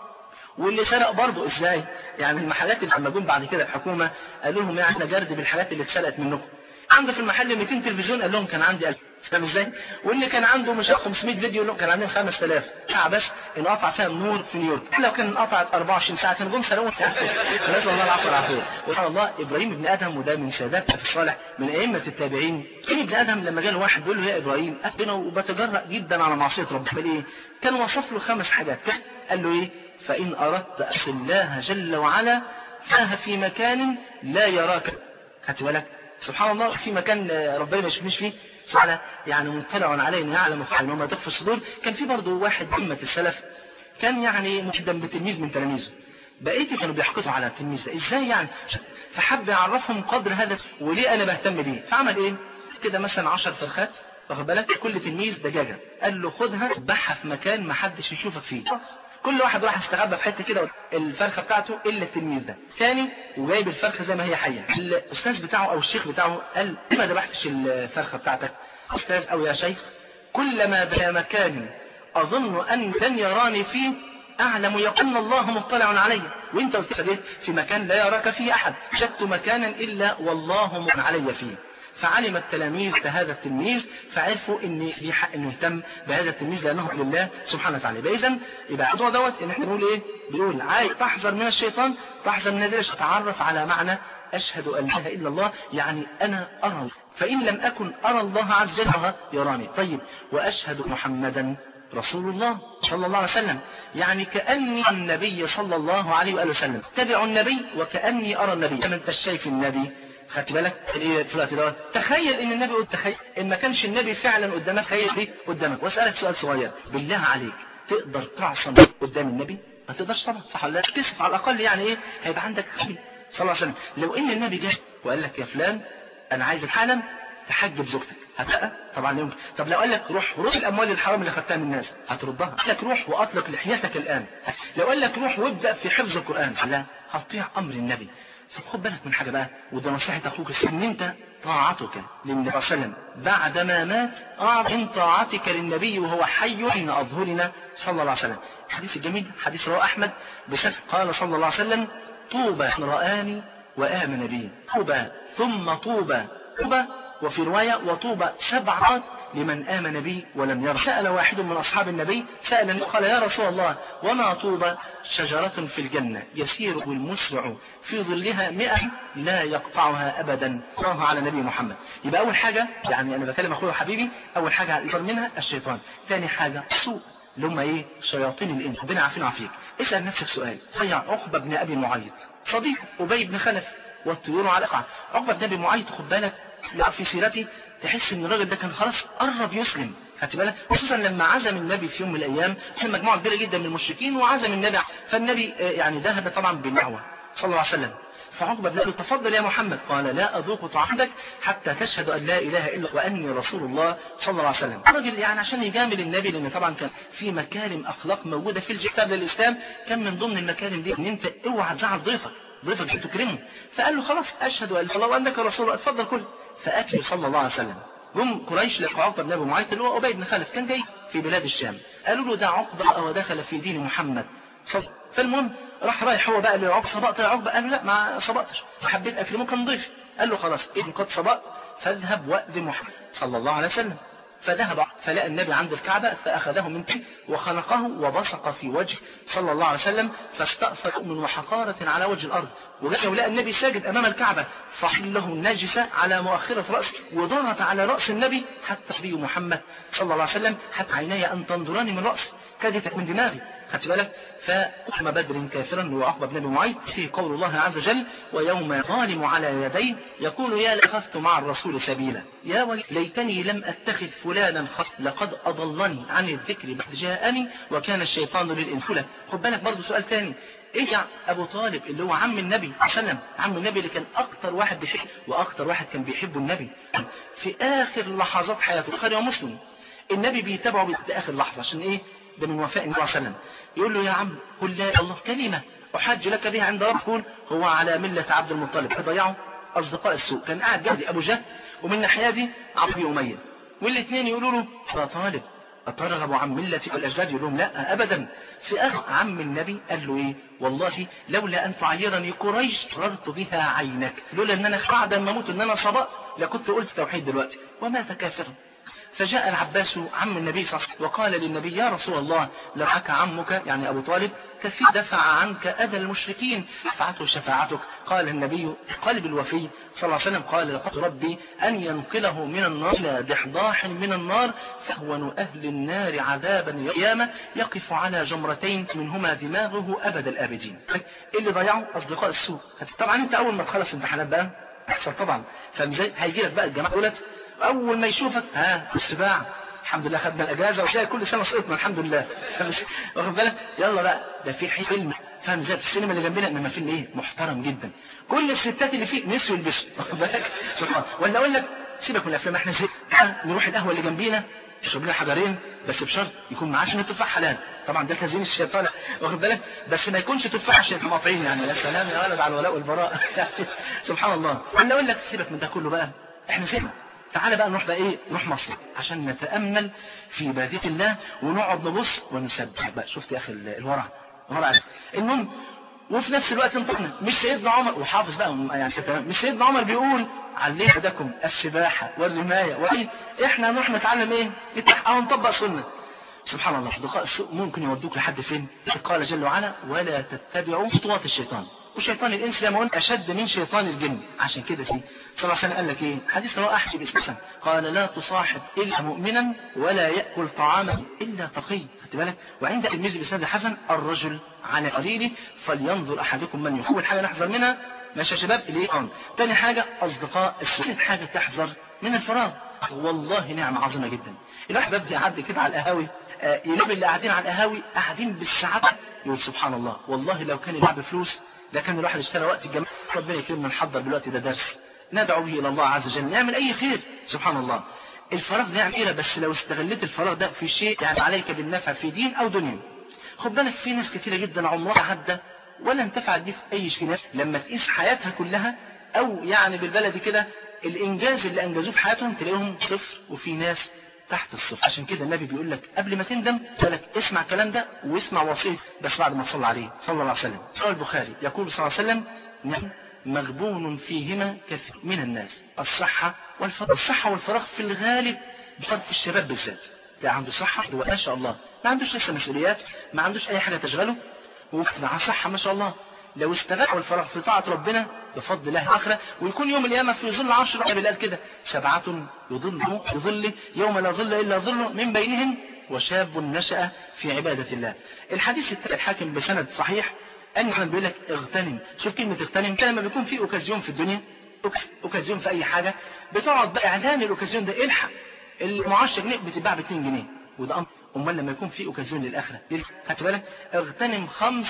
واللي سرق برضه ازاي؟ يعني المحلات اللي لما جم بعد كده الحكومه قالوا لهم يعني احنا جرد بالحاجات اللي اتسرقت منكم. عنده في المحل 200 تلفزيون، قال لهم كان عندي 1000. فاهم ازاي؟ واللي كان عنده مش 500 فيديو، لهم كان عندهم 5000 ساعه بس انقطع فيها النور في نيويورك. لو كان انقطعت 24 ساعه كانوا جم سرقوا. نسال الله العفو والعافيه. سبحان الله. ابراهيم ابن ادهم، وده من سادات الصالح من ائمه التابعين. ابن ادهم لما جاء واحد بيقول له يا ابراهيم انا وبتجرأ جدا على معصيه ربنا ليه؟ كان وصف له 5 حاجات. قال له ايه؟ فإن أردت أن الله جل وعلا فاه في مكان لا يراك. خدت بالك؟ سبحان الله. في مكان ربنا ما يشوفنيش فيه سبحانه، يعني مطلع علينا يعلم خائن وما تخفي الصدور. كان في برضه واحد أمة السلف كان يعني مقدم بتلميذ من تلاميذه، بقيت كانوا بيحقدوا على التلميذ ده ازاي يعني، فحب يعرفهم قدر هذا وليه انا بهتم بيه. فعمل ايه؟ كده مثلا 10 فرخات، واخد بالك، كل تلميذ دجاجه، قال له خدها ذبحها في مكان ما حدش يشوفك فيه. كل واحد راح استخبى في حته كده الفرخه بتاعته الا التلميذ ده. ثاني وجايب الفرخه زي ما هي حيه. الاستاذ بتاعه او الشيخ بتاعه قال ليه ما ذبحتش الفرخه بتاعتك؟ استاذ او يا شيخ، كلما بدا مكان اظن ان لن يراني فيه اعلم يقول الله مطلع علي، وانت قلت في مكان لا يراك فيه احد، وجدت مكانا الا والله مطلع علي فيه. فعلم التلاميذ بهذا التلميذ، فعرفوا ان في حق انه يهتم بهذا التلميذ لانه لله سبحانه وتعالى. اذا يبقى الموضوع دوت ان احنا نقول ايه؟ بنقول عايز تحذر من الشيطان، تحذر من النازل، تعرف على معنى اشهد ان لا اله الا الله، يعني انا ارى، فان لم اكن ارى الله عز وجل يراني. طيب واشهد محمدا رسول الله صلى الله عليه وسلم، يعني كأني النبي صلى الله عليه وآله وسلم، تبع النبي وكأني أرى النبي. ما انت شايف النبي، خدت بالك ايه في الوقت دوت؟ تخيل ان النبي تخيل ان ما كانش النبي فعلا قدامك، تخيل ليه قدامك. واسالك سؤال صغير بالله عليك، تقدر تعصم قدام النبي؟ ما تقدرش طبعا، صح ولا لا؟ تكسف على الاقل، يعني ايه؟ هيبقى عندك خبي صلى الله عليه وسلم. لو ان النبي جه وقال لك يا فلان انا عايز حالا تحجب زوجتك، هتبقى طبعا يمكن. طب لو قال لك روح الاموال الحرام اللي خدتها من الناس، هتردها؟ قال لك روح واطلق لحيتك الان، لو قال لك روح وابدا في حفظ القران، لا هتطيع امر النبي. خد بالك من حاجه بقى، وده نصيحه اخوك، ان انت طاعتك للنبي صلى الله عليه وسلم بعدما مات اعظم من طاعتك للنبي وهو حي حين اظهرنا صلى الله عليه وسلم. الحديث الجميل حديث رواه احمد بسند، قال صلى الله عليه وسلم طوبى من رآني وآمن بي، طوبى ثم طوبى، طوبى وفي رواية وطوبى 7 لمن آمن بي ولم يرى. سأل واحد من أصحاب النبي سأل قال يا رسول الله وما طوبى؟ شجرة في الجنة يسير المسرع في ظلها 100 لا يقطعها أبدا. الله على نبي محمد. يبقى أول حاجة، يعني أنا بكلم أخوي وحبيبي، أول حاجة يقر منها الشيطان. ثاني حاجة سوء اللي هم ايه؟ شياطين الانس. ربنا عافينا وعافيك. اسال نفسك سؤال، ضيع عقبه بن ابي معيط صديق ابي بن خلف والطيور على قع. عقبه بن ابي معيط خد بالك في سيرته تحس ان الراجل ده كان خلاص قرب يسلم، خدت بالك، خصوصا لما عزم النبي في يوم من الايام كان مجموعه كبيره جدا من المشركين وعزم النبي، فالنبي يعني ذهب طبعا بالدعوه صلى الله عليه وسلم. فعقبه بن ابي تفضل يا محمد، قال لا اذوق طعامك حتى تشهد ان لا اله الا واني رسول الله صلى الله عليه وسلم. الراجل يعني عشان يجامل النبي، لان طبعا كان في مكارم اخلاق موجوده في الكتاب للاسلام، كان من ضمن المكارم دي ان انت اوعى تزعل ضيفك تكرمه. فقال له خلاص اشهد ان لا اله الا الله وانك رسول الله، اتفضل كل. فاكل صلى الله عليه وسلم. جم قريش لقوا عقبه بن ابي معيط اللي هو ابي بن خلف، كان جاي في بلاد الشام، قالوا له ده عقبه ودخل في دين محمد صلى. فالمهم رايح هو بقى لعقبه، صبأت يا عقبه؟ قال له لا ما صبأتش، حبيت اكرمه كان ضيف. قال له خلاص ان قد صبأت فاذهب وأذن محمد صلى الله عليه وسلم. فذهب فلقى النبي عند الكعبة فأخذه من تحت وخنقه وبصق في وجه صلى الله عليه وسلم، فاستأثر من وحقارة على وجه الأرض. ولقى النبي ساجد أمام الكعبة فحله الناجسة على مؤخرة رأسه وضغط على رأس النبي حتى حبيه محمد صلى الله عليه وسلم حتى عيني أن تنظراني من رأسي كادتك من دماغي. خدت بالك؟ فأحمى بدر كافرا وعقبة بن أبي معيط فيه قول الله عز وجل: ويوم الظالم على يديه يقول يا لأخذت مع الرسول سبيلا يا ليتني لم أتخذ فلانا لقد أضلني عن الذكر بعد جاءني وكان الشيطان للإنسان. خد بالك برضه سؤال ثاني، ايه يا ابو طالب اللي هو عم النبي صلى الله عليه وسلم، عم النبي اللي كان اكتر واحد بيحب واكتر واحد كان بيحبه النبي في اخر لحظات حياته، البخاري ومسلم، النبي بيتابعه باخر لحظه عشان ايه؟ ده من وفاء النبي صلى الله عليه وسلم. يقول له يا عم قل لا الله كلمه احج لك بها عند ربك، يقول هو على مله عبد المطلب. فضيعوا اصدقاء السوء، كان قاعد جنبي ابو جهل ومن الناحيه دي عبد اميه، والاثنين يقولوا له يا طالب أترغب عن ملة الأجداد؟ يقول لهم لا أبدا. في آخر عم النبي قال له إيه؟ والله لولا أن تعيرني قريش ررت بها عينك، لولا أن أنا بعد ما أموت أن أنا صبأت لكنت قلت توحيد دلوقتي، ومات كافرا. فجاء العباس عم النبي صلى الله عليه وسلم وقال للنبي يا رسول الله لو حكى عمك يعني أبو طالب كفي دفع عنك أذى المشركين نفعته شفاعتك. قال النبي قلب الوفي صلى الله عليه وسلم قال لقد ربي أن ينقله من النار إلى ضحضاح من النار فأهون أهل النار عذابا القيامة يقف على جمرتين منهما دماغه أبد الآبدين. اللي ضيعوا أصدقاء السوء. طبعا أنت أول ما تخلص امتحانات بقى أحسن طبعا، هيجي لك بقى الجماعة دولت اول ما يشوفك السباع الحمد لله خدنا الاجازه وتلاقي كل سنه سقطنا الحمد لله واخد بالك؟ يلا بقى ده في فيلم فاهم زي في السينما اللي جنبنا انما فيلم ايه محترم جدا، كل الستات اللي فيه نسوا يلبسوا واخد بالك؟ سبحان. ولا اقول لك سيبك من الافلام، احنا زي نروح القهوه اللي جنبينا نشرب لنا حجرين بس بشرط يكون معاه عشان التفاح حلال، طبعا ده تزيين الشيطان واخد بالك؟ بس ما يكونش تفاح عشان مقاطعين يعني. يا سلام يا ولد على الولاء والبراء سبحان الله. ولا اقول لك سيبك من ده كله بقى، احنا زينا تعالى بقى نروح بقى ايه؟ نروح مصر عشان نتأمل في بادية الله ونقعد نبص ونسبح بقى. شفت يا اخي الورع المهم. وفي نفس الوقت انطقنا مش سيدنا عمر وحافظ بقى يعني مش سيدنا عمر بيقول علموا اولادكم السباحة والرماية وايه؟ احنا نروح نتعلم ايه؟ او نطبق سنة. سبحان الله اصدقاء السوء ممكن يودوك لحد فين؟ قال جل وعلا ولا تتبعوا خطوات الشيطان، وشيطان الانس زي ما قلت اشد من شيطان الجن. عشان كده صلى الله عليه وسلم قال لك ايه؟ حديث رواه احمد بن قال لا تصاحب الا مؤمنا ولا ياكل طعامه الا تقي. خدت بالك؟ وعند الترمذي بسند حسن الرجل على قليله فلينظر احدكم من يحب. حاجه نحذر منها ماشي يا شباب الايه؟ تاني حاجه اصدقاء السوء. حاجه تحذر من الفراغ. والله نعمه عظيمه جدا. الواحد بيبدا يعدي كده على القهاوي يلاقي اللي قاعدين على القهاوي قاعدين بالساعات يقول سبحان الله والله لو كان اللعب فلوس ده كان الواحد اشترى وقت الجماعة. ربنا يكرمنا نحضر بالوقت ده درس ندعو به الى الله عز وجل نعمل اي خير. سبحان الله الفراغ ده نعمة بس لو استغلت الفراغ ده في شيء يعني عليك بالنفع في دين او دنيا. خد بالك في ناس كتيرة جدا عمرها عدى ولا انتفعت بيه في اي شيء. لما تقيس حياتها كلها او يعني بالبلدي كده الانجاز اللي انجزوه في حياتهم تلاقيهم صفر وفي ناس تحت الصفر. عشان كده النبي بيقول لك قبل ما تندم لك اسمع الكلام ده واسمع وصية بس بعد ما تصلى عليه صلى الله عليه وسلم. قال البخاري يقول صلى الله عليه وسلم نعم مغبون فيهما كثير من الناس الصحة والفراغ. الصحة والفراغ في الغالب بفرق الشباب بالذات، ده عنده صحة ما شاء الله ما عندوش لسه مسؤوليات ما عندوش اي حاجة تشغله ومع صحة ما شاء الله لو استغل الفراغ في طاعة ربنا بفضل الله الآخرة ويكون يوم القيامة في ظل 10 بالله كده 7 يظل يوم لا ظل إلا ظله من بينهم وشاب نشأ في عبادة الله. الحديث الحاكم بسند صحيح أن احنا بيقول لك اغتنم. شوف كلمة اغتنم لما بيكون في اوكازيون في الدنيا اوكازيون في أي حاجة بتقعد بقى إعلان الاوكازيون ده الحق المعاشر جنيه بتتباع ب 2 جنيه وده أمال لما يكون في اوكازيون للآخرة خدت بالك اغتنم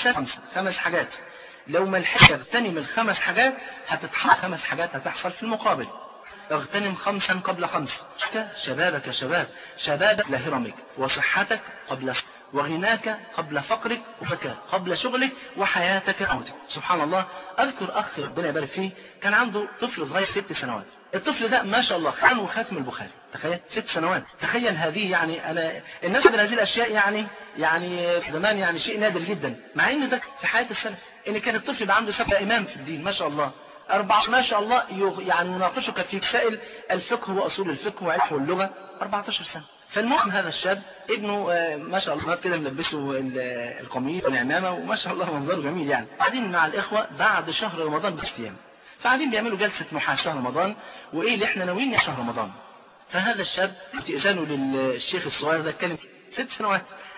5 حاجات. لو ما لحقتش اغتنم ال5 حاجات هتتحقق 5 حاجات هتحصل في المقابل. اغتنم 5 قبل 5. شبابك يا شبابك لهرمك وصحتك قبل وغناك قبل فقرك وفكاك قبل شغلك وحياتك موتك. سبحان الله. اذكر اخ ربنا يبارك فيه كان عنده طفل صغير 6 سنوات. الطفل ده ما شاء الله كان خاتم البخاري تخيل 6 سنوات. تخيل هذه يعني انا الناس من هذه الاشياء يعني في زمان يعني شيء نادر جدا مع ان ده في حياة السلف ان كان الطفل ده عنده 7 امام في الدين ما شاء الله 4 ما شاء الله يعني يناقشك في مسائل الفقه واصول الفقه وعلم اللغة 14 سنة. فالمهم هذا الشاب ابنه ما شاء الله كده ملبسه القميص والعمامة وما شاء الله منظره جميل يعني. قاعدين مع الإخوة بعد شهر رمضان ب6 أيام فقاعدين بيعملوا جلسة محاسبة رمضان وإيه اللي إحنا ناويين شهر رمضان. فهذا الشاب استئذانه للشيخ الصغير ده اتكلم 6 سنوات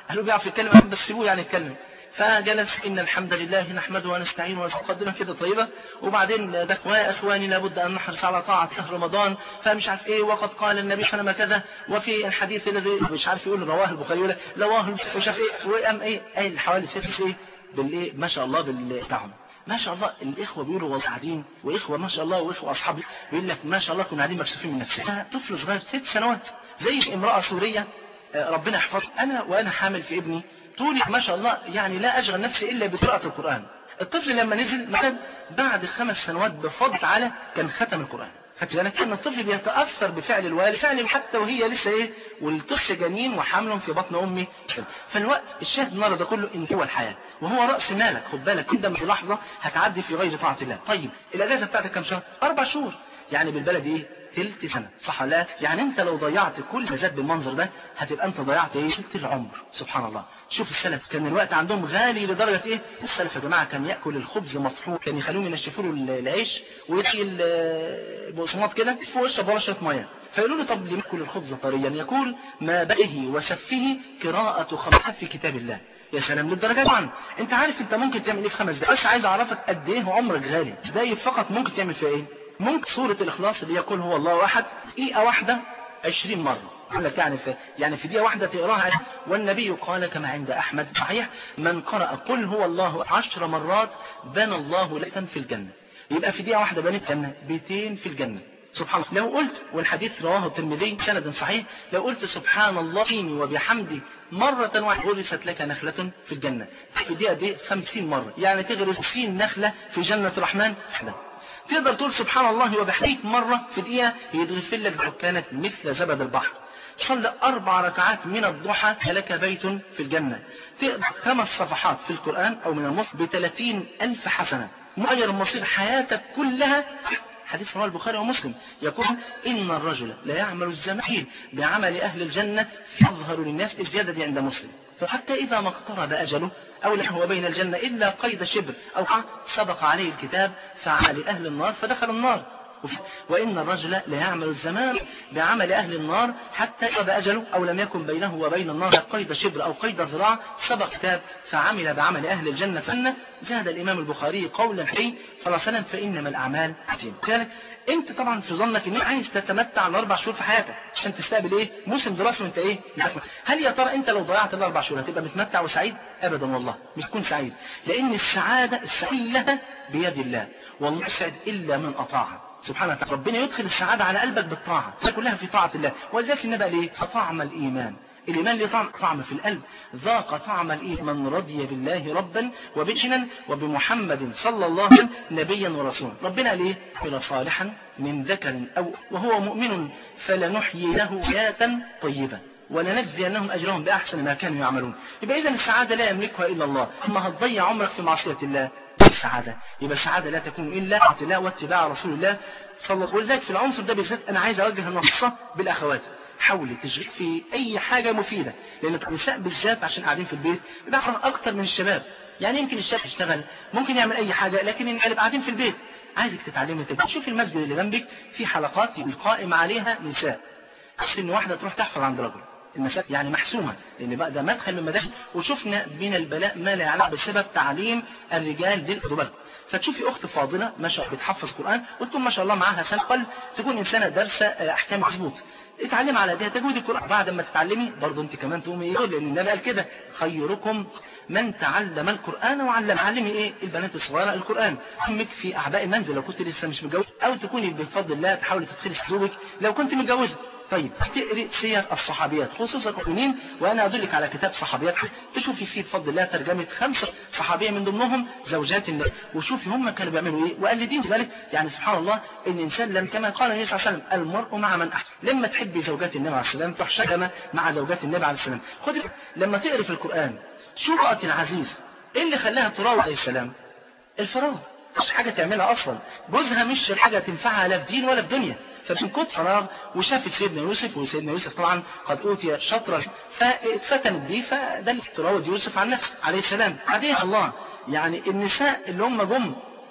قالوا بيعرف يتكلم بس سيبوه يعني يتكلم. فجلس إن الحمد لله نحمده ونستعينه ونستقدمه كده طيبة، وبعدين ده يا إخواني لابد أن نحرص على طاعة شهر رمضان، فمش عارف إيه، وقد قال النبي صلى الله عليه وسلم كذا، وفي الحديث الذي مش عارف يقول رواه البخاري ولا رواه مش عارف إيه، وقام إيه قايل حوالي 6 إيه بالإيه ما شاء الله بالدعم. ما شاء الله الإخوة بيقولوا والله قاعدين، وإخوة ما شاء الله وإخوة أصحابي بيقول لك ما شاء الله كنا قاعدين مكسوفين من نفسنا. طفل صغير 6 سنوات زي امرأة سورية ربنا يحفظها، وأنا حامل في ابني طولي ما شاء الله يعني لا أشغل نفسي إلا بقراءة القرآن. الطفل لما نزل مثلا بعد 5 سنوات بفضل تعالى كان ختم القرآن. خدت بالك ان الطفل بيتاثر بفعل الوالد فعل حتى وهي لسه ايه والطفل جنين وحمل في بطن امه. فالوقت الشاهد النهارده ده كله ان هو الحياه وهو راس مالك. خد بالك انت في لحظه هتعدي في غير طاعه الله. طيب الاجازه بتاعتك كام شهر؟ 4 شهور، يعني بالبلدي ايه تلت سنة، صح ولا لا؟ يعني انت لو ضيعت كل مزاد بالمنظر ده هتبقى انت ضيعت ايه تلت العمر. سبحان الله. شوف السلف كان الوقت عندهم غالي لدرجة ايه؟ السلف يا جماعة كان يأكل الخبز مطحون، كان يخلوهم ينشفوا له العيش ويدخل البقسماط كده فوق وشه برشة مية، فيقولوا له طب ليه يأكل الخبز طريا؟ يقول ما بقه وسفه قراءة 5 في كتاب الله. يا سلام للدرجة. طبعا انت عارف انت ممكن تعمل ايه في 5 دقايق، بس عايز اعرفك قد ايه عمرك غالي. دقايق فقط ممكن تعمل فيها ايه؟ ممكن سورة الإخلاص اللي يقول هو الله أحد دقيقة واحدة 20 مرة. يقول لك يعني في دقيقة واحدة تقراها. والنبي قال كما عند أحمد صحيح من قرأ قل هو الله 10 مرات بنى الله ليتا في الجنة. يبقى في دقيقة واحدة بنيت جنة بيتين في الجنة. سبحان الله. لو قلت والحديث رواه الترمذي سند صحيح، لو قلت سبحان الله وبحمده مرة واحدة غرست لك نخلة في الجنة. في الدقيقة دي 50 مرة، يعني تغرس 50 نخلة في جنة الرحمن. تقدر تقول سبحان الله وبحمده مرة في دقيقة يتغفر لك لو كانت مثل زبد البحر. صلى 4 ركعات من الضحى لك بيت في الجنة. تقدر 5 صفحات في القرآن أو من المصحف ب30,000 حسنة. مغير مصير حياتك كلها. حديث رواه البخاري ومسلم يقول إن الرجل لا يعمل الزميل بعمل أهل الجنة يظهر للناس. الزيادة دي عند مسلم. فحتى إذا ما اقترب أجله أو لا هو بين الجنة إلا قيد شبر أو سبق عليه الكتاب فعمل أهل النار فدخل النار. وإن الرجل لا يعمل الزمان بعمل أهل النار حتى إذا أجله أو لم يكن بينه وبين النار قيد شبر أو قيد ذراع سبق كتاب فعمل بعمل أهل الجنة فإن. زاد الإمام البخاري قولا حي صلى الله عليه وسلم فإنما الأعمال حتيم. انت طبعا في ظنك انك عايز تتمتع ال4 شهور في حياتك عشان تستقبل ايه موسم دراسي وانت ايه. هل يا ترى انت لو ضيعت ال4 شهور هتبقى متمتع وسعيد؟ ابدا والله مش تكون سعيد، لان السعاده كلها بيد الله، والله يسعد الا من اطاعه سبحانه وتعالى. ربنا يدخل السعاده على قلبك بالطاعه، كلها في طاعه الله. ولذلك النبي ليه طعم الايمان. الإيمان له طعم في القلب. ذاق طعم الإيمان من رضي بالله ربا وبدينا وبمحمد صلى الله عليه وسلم نبيا ورسولا. ربنا ليه عمل صالحا من ذكر أو وهو مؤمن فلنحيينه حياة طيبة ولنجزينهم أجرهم بأحسن ما كانوا يعملون. يبقى إذن السعادة لا يملكها إلا الله. أما هتضيع عمرك في معصية الله السعادة، يبقى السعادة لا تكون إلا طاعة الله واتباع رسول الله صلى الله عليه وسلم. ولذلك في العنصر ده بالذات أنا عايز أوجه النصيحة بالأخوات. حاولي تشغل في أي حاجة مفيدة، لأن النساء بالذات عشان قاعدين في البيت بيعرف أكتر من الشباب. يعني يمكن الشاب يشتغل ممكن يعمل أي حاجة، لكن اللي قاعدين في البيت عايزك تتعلمي تشوف المسجد اللي جنبك في حلقات القائم عليها نساء. سن واحدة تروح تحفظ عند رجل المساء يعني محسومة، لأن بقى ده مدخل من مداخل. وشفنا من البلاء ما لا يعلق بسبب تعليم الرجال للأدباء. فتشوفي أخت فاضلة ما شاء الله بتحفظ قرآن وتكون ما شاء الله معاها سنة قلب، تكون إنسانة دارسة أحكام مظبوط، اتعلم على ده تجويد القرآن. بعد ما تتعلمي برضه انت كمان تقومي ايه، لان النبي قال كده خيركم من تعلم القرآن وعلم. علمي ايه البنات الصغيره القرآن. امك في اعباء المنزل لو كنت لسه مش متجوزه، او تكوني بفضل الله تحاولي تدخلي زوجك لو كنت متجوزه. طيب تقري سير الصحابيات خصوصا المؤمنين، وانا ادلك على كتاب صحابيات تشوفي فيه بفضل الله ترجمه 5 صحابيه من ضمنهم زوجات النبي، وشوفي هم كانوا بيعملوا ايه وقلدين ذلك. يعني سبحان الله ان الانسان لم كما قال النبي صلى الله عليه وسلم المرء مع من احب. لما تحبي زوجات النبي عليه السلام تحشى مع زوجات النبي عليه السلام. خدي لما تقري في القرآن شو رأت العزيز ايه اللي خلاها تراوح عليه السلام؟ الفراغ، مش حاجه تعملها اصلا. جوزها مش حاجه تنفعها لا في دين ولا في دنيا، فمن كتر فراغ وشافت سيدنا يوسف، وسيدنا يوسف طبعا قد اوتي شطرا فاتفتنت بيه، فده اللي تراود يوسف عن نفسه عليه السلام. بعدين الله يعني النساء اللي هم جم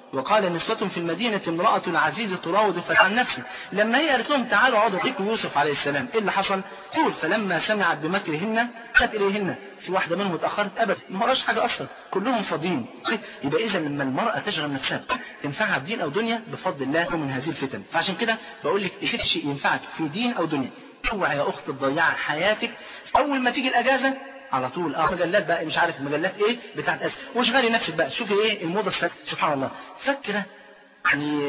وقال نسوة في المدينة امرأة العزيز تراود فتاة عن نفسه. لما هي قالت لهم تعالوا اقعدوا عليكم يوسف عليه السلام، ايه اللي حصل؟ قول فلما سمعت بمكرهن اتت اليهن. في واحدة منهم اتأخرت ابدا، ما وراش حاجة اصلا، كلهم فاضيين. يبقى اذا لما المرأة تشغل نفسها تنفعها بدين او دنيا بفضل الله من هذه الفتن. فعشان كده بقول لك اشوف شيء ينفعك في دين او دنيا. اوعى يا اخت تضيع حياتك اول ما تيجي الاجازة على طول مجلات بقى، مش عارف المجلات ايه بتاعت اسف، واشغلي نفسك بقى شوفي ايه الموضة. سبحان الله. فاكره يعني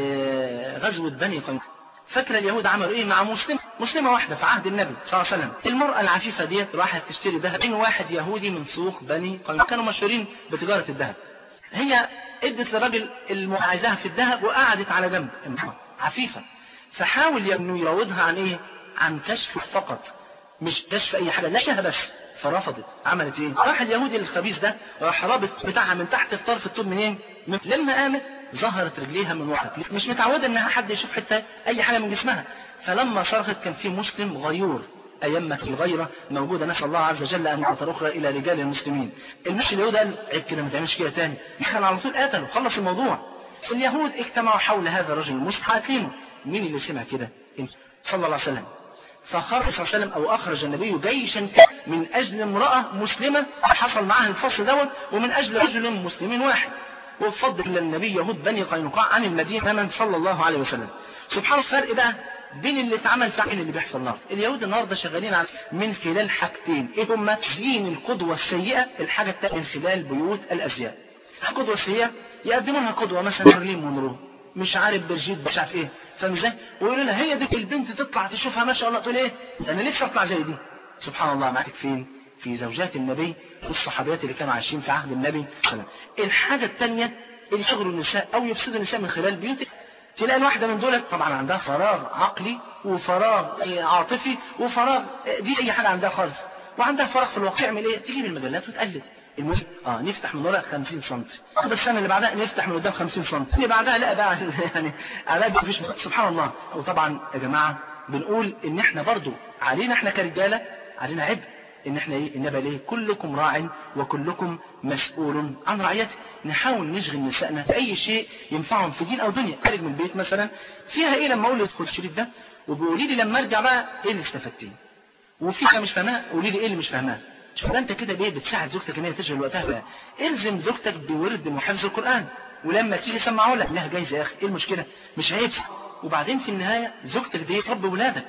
غزوة بني قينقاع، فاكره اليهود عملوا ايه مع مسلمة واحدة في عهد النبي صلى الله عليه وسلم. المرأة العفيفة ديت راحت تشتري ذهب من واحد يهودي من سوق بني قينقاع، كانوا مشهورين بتجارة الذهب. هي ادت للراجل عايزاها في الذهب وقعدت على جنب، عفيفة. فحاول انه يراودها عن ايه؟ عن كشف فقط، مش كشف اي حاجة، لا بس. فرفضت. عملت ايه؟ راح اليهودي الخبيث ده راح رابط بتاعها من تحت في طرف الطوب منين؟ لما قامت ظهرت رجليها من ورا، مش متعوده انها حد يشوف حتى اي حاجه من جسمها. فلما صرخت كان في مسلم غيور، ايامك الغيره موجوده، نسال الله عز وجل ان يعطر اخرى الى رجال المسلمين. المشي اليهود قال عيب كده، ما تعملش كده تاني. كان على طول قتله، خلص الموضوع. اليهود اجتمعوا حول هذا الرجل المسلم قاتلينه. مين اللي سمع كده؟ صلى الله عليه وسلم. فخرج صلى الله عليه وسلم او اخرج النبي جيشا من اجل امرأة مسلمة حصل معها الفصل دوت، ومن اجل رجل مسلمين واحد. وبفضل النبي يهود بني قينقاع عن المدينة من صلى الله عليه وسلم. سبحان الله. الفرق بقى بين اللي اتعمل فعل اللي بيحصل النهارده. اليهود النهارده شغالين على من خلال حاجتين، ايه هما؟ زين القدوة السيئة. الحاجة الثانية من خلال بيوت الازياء. القدوة السيئة يقدموا لها قدوة مثلا مارلين مونرو، مش عارف برجيت، مش عارف ايه، فاهم ازاي؟ ويقولوا لها هي دي البنت تطلع تشوفها ما شاء الله، تقول ايه؟ انا نفسي اطلع زي دي. سبحان الله. معاك فين؟ في زوجات النبي والصحابيات اللي كانوا عايشين في عهد النبي صلى الله عليه وسلم. الحاجه الثانيه اللي يشغلوا النساء او يفسدوا النساء من خلال بيوتك. تلاقي الواحده من دول طبعا عندها فراغ عقلي وفراغ عاطفي وفراغ دي اي حاجه عندها خالص، وعندها فراغ في الواقع. تعمل ايه؟ تجيب المجلات وتقلد. المهم نفتح من ورا 50 سم، طب السنه اللي بعدها نفتح من قدام 50 سم، اللي بعدها لا بقى يعني علاج مفيش. سبحان الله. وطبعا يا جماعه بنقول ان احنا برضو علينا، احنا كرجاله علينا عبء ان احنا ايه؟ النبي ليه كلكم راع وكلكم مسؤول عن رعيته. نحاول نشغل نسائنا في اي شيء ينفعهم في دين او دنيا. خارج من البيت مثلا فيها ايه لما اقول ادخل الشريط ده وبيقولي لي لما ارجع بقى ايه اللي استفدتيه، وفي حاجه مش فاهمها قولي لي ايه اللي مش فاهمها. شوف انت كده ليه بتساعد زوجتك ان هي تشغل وقتها بقى. الزم زوجتك بورد وحفظ القران، ولما تيجي سمعوا لها جايزه يا اخي، ايه المشكله؟ مش عيب. وبعدين في النهايه زوجتك دي تربي ولادك.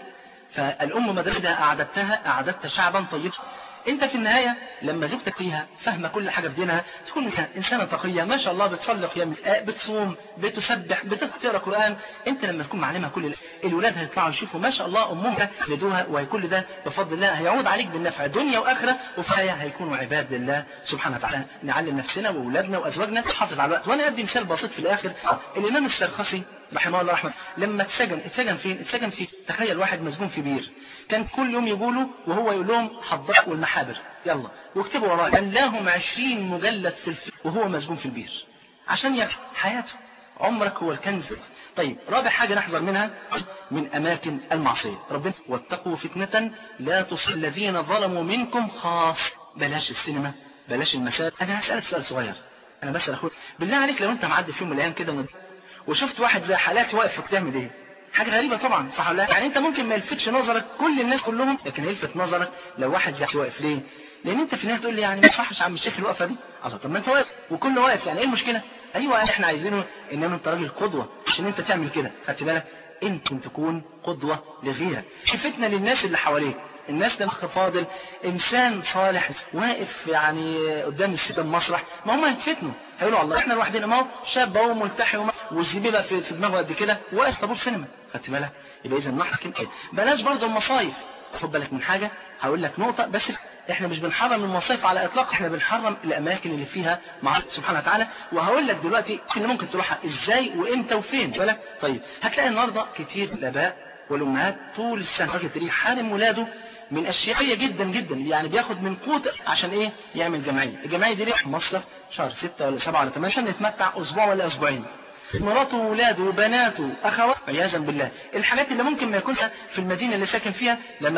فالام مدرسه اعددت شعبا طيبا. انت في النهايه لما زوجتك فيها فاهمه كل حاجه في دينها، تكون انسانه تقيه ما شاء الله، بتصلي قيام، بتصوم، بتسبح، بتقرا قران. انت لما تكون معلمها كل الولاد هيطلعوا يشوفوا ما شاء الله امهم يدوها، وكل ده بفضل الله هيعود عليك بالنفع دنيا واخره، وفي النهايه هيكونوا عباد لله سبحانه وتعالى. نعلم نفسنا واولادنا وازواجنا نحافظ على الوقت. وانا ادي مثال بسيط في الاخر. الامام السرخسي رحمه الله رحمه لما اتسجن فين؟ اتسجن في، تخيل واحد مسجون في بير، كان كل يوم يقولوا وهو يقول لهم حضروا والمحابر يلا واكتبوا وراه، كان لهم 20 مجلد في وهو مسجون في البير عشان يعرف حياته. عمرك هو الكنز. طيب رابع حاجة نحذر منها من أماكن المعصية. ربنا واتقوا فتنة لا تصيب الذين ظلموا منكم خاص. بلاش السينما، بلاش المساجد. أنا هسألك سؤال صغير، أنا بسأل أخوك بالله عليك، لو أنت معدي في يوم من الأيام كده وشفت واحد زي حالاتي واقف بتعمل إيه؟ حاجة غريبة طبعا، صح ولا لا؟ يعني أنت ممكن ما يلفتش نظرك كل الناس كلهم، لكن يلفت نظرك لو واحد زي واقف. ليه؟ لأن أنت في النهاية تقول لي يعني ما صحش عم الشيخ الوقفة دي. الله، طب ما أنت واقف وكل واقف، يعني إيه المشكلة؟ أيوة إحنا عايزينه إنما أنت راجل قدوة عشان أنت تعمل كده. خدت بالك؟ أنت تكون قدوة لغيرك. شفتنا للناس اللي حواليك. الناس ده اخ فاضل، انسان صالح واقف يعني قدام المسرح، ما هم هيتفتنوا، هيقولوا الله احنا لوحدنا، ما هو شاب اهو ملتحي والزبيبه في دماغه قد كده واقف طابور سينما. خدت بالك؟ يبقى اذا نحكم بلاش برضه المصايف. خد بالك من حاجه، هقول لك نقطه بس، احنا مش بنحرم المصايف على اطلاق، احنا بنحرم الاماكن اللي فيها مع سبحانه وتعالى. وهقول لك دلوقتي اللي ممكن تروحها ازاي وامتى وفين. بالك؟ طيب هتلاقي النهارده كتير الاباء والامهات طول السنه راجل تلاقيه حارم ولاده من اشياء جدا جدا، يعني بياخد من قوت عشان ايه؟ يعمل جمعيه. الجمعيه دي ليه؟ مصرف شهر 6 ولا 7 ولا 8 عشان نتمتع اسبوع ولا اسبوعين، مراته وولاده وبناته اخوات عياذا بالله. الحاجات اللي ممكن ما يكونش في المدينه اللي ساكن فيها، لما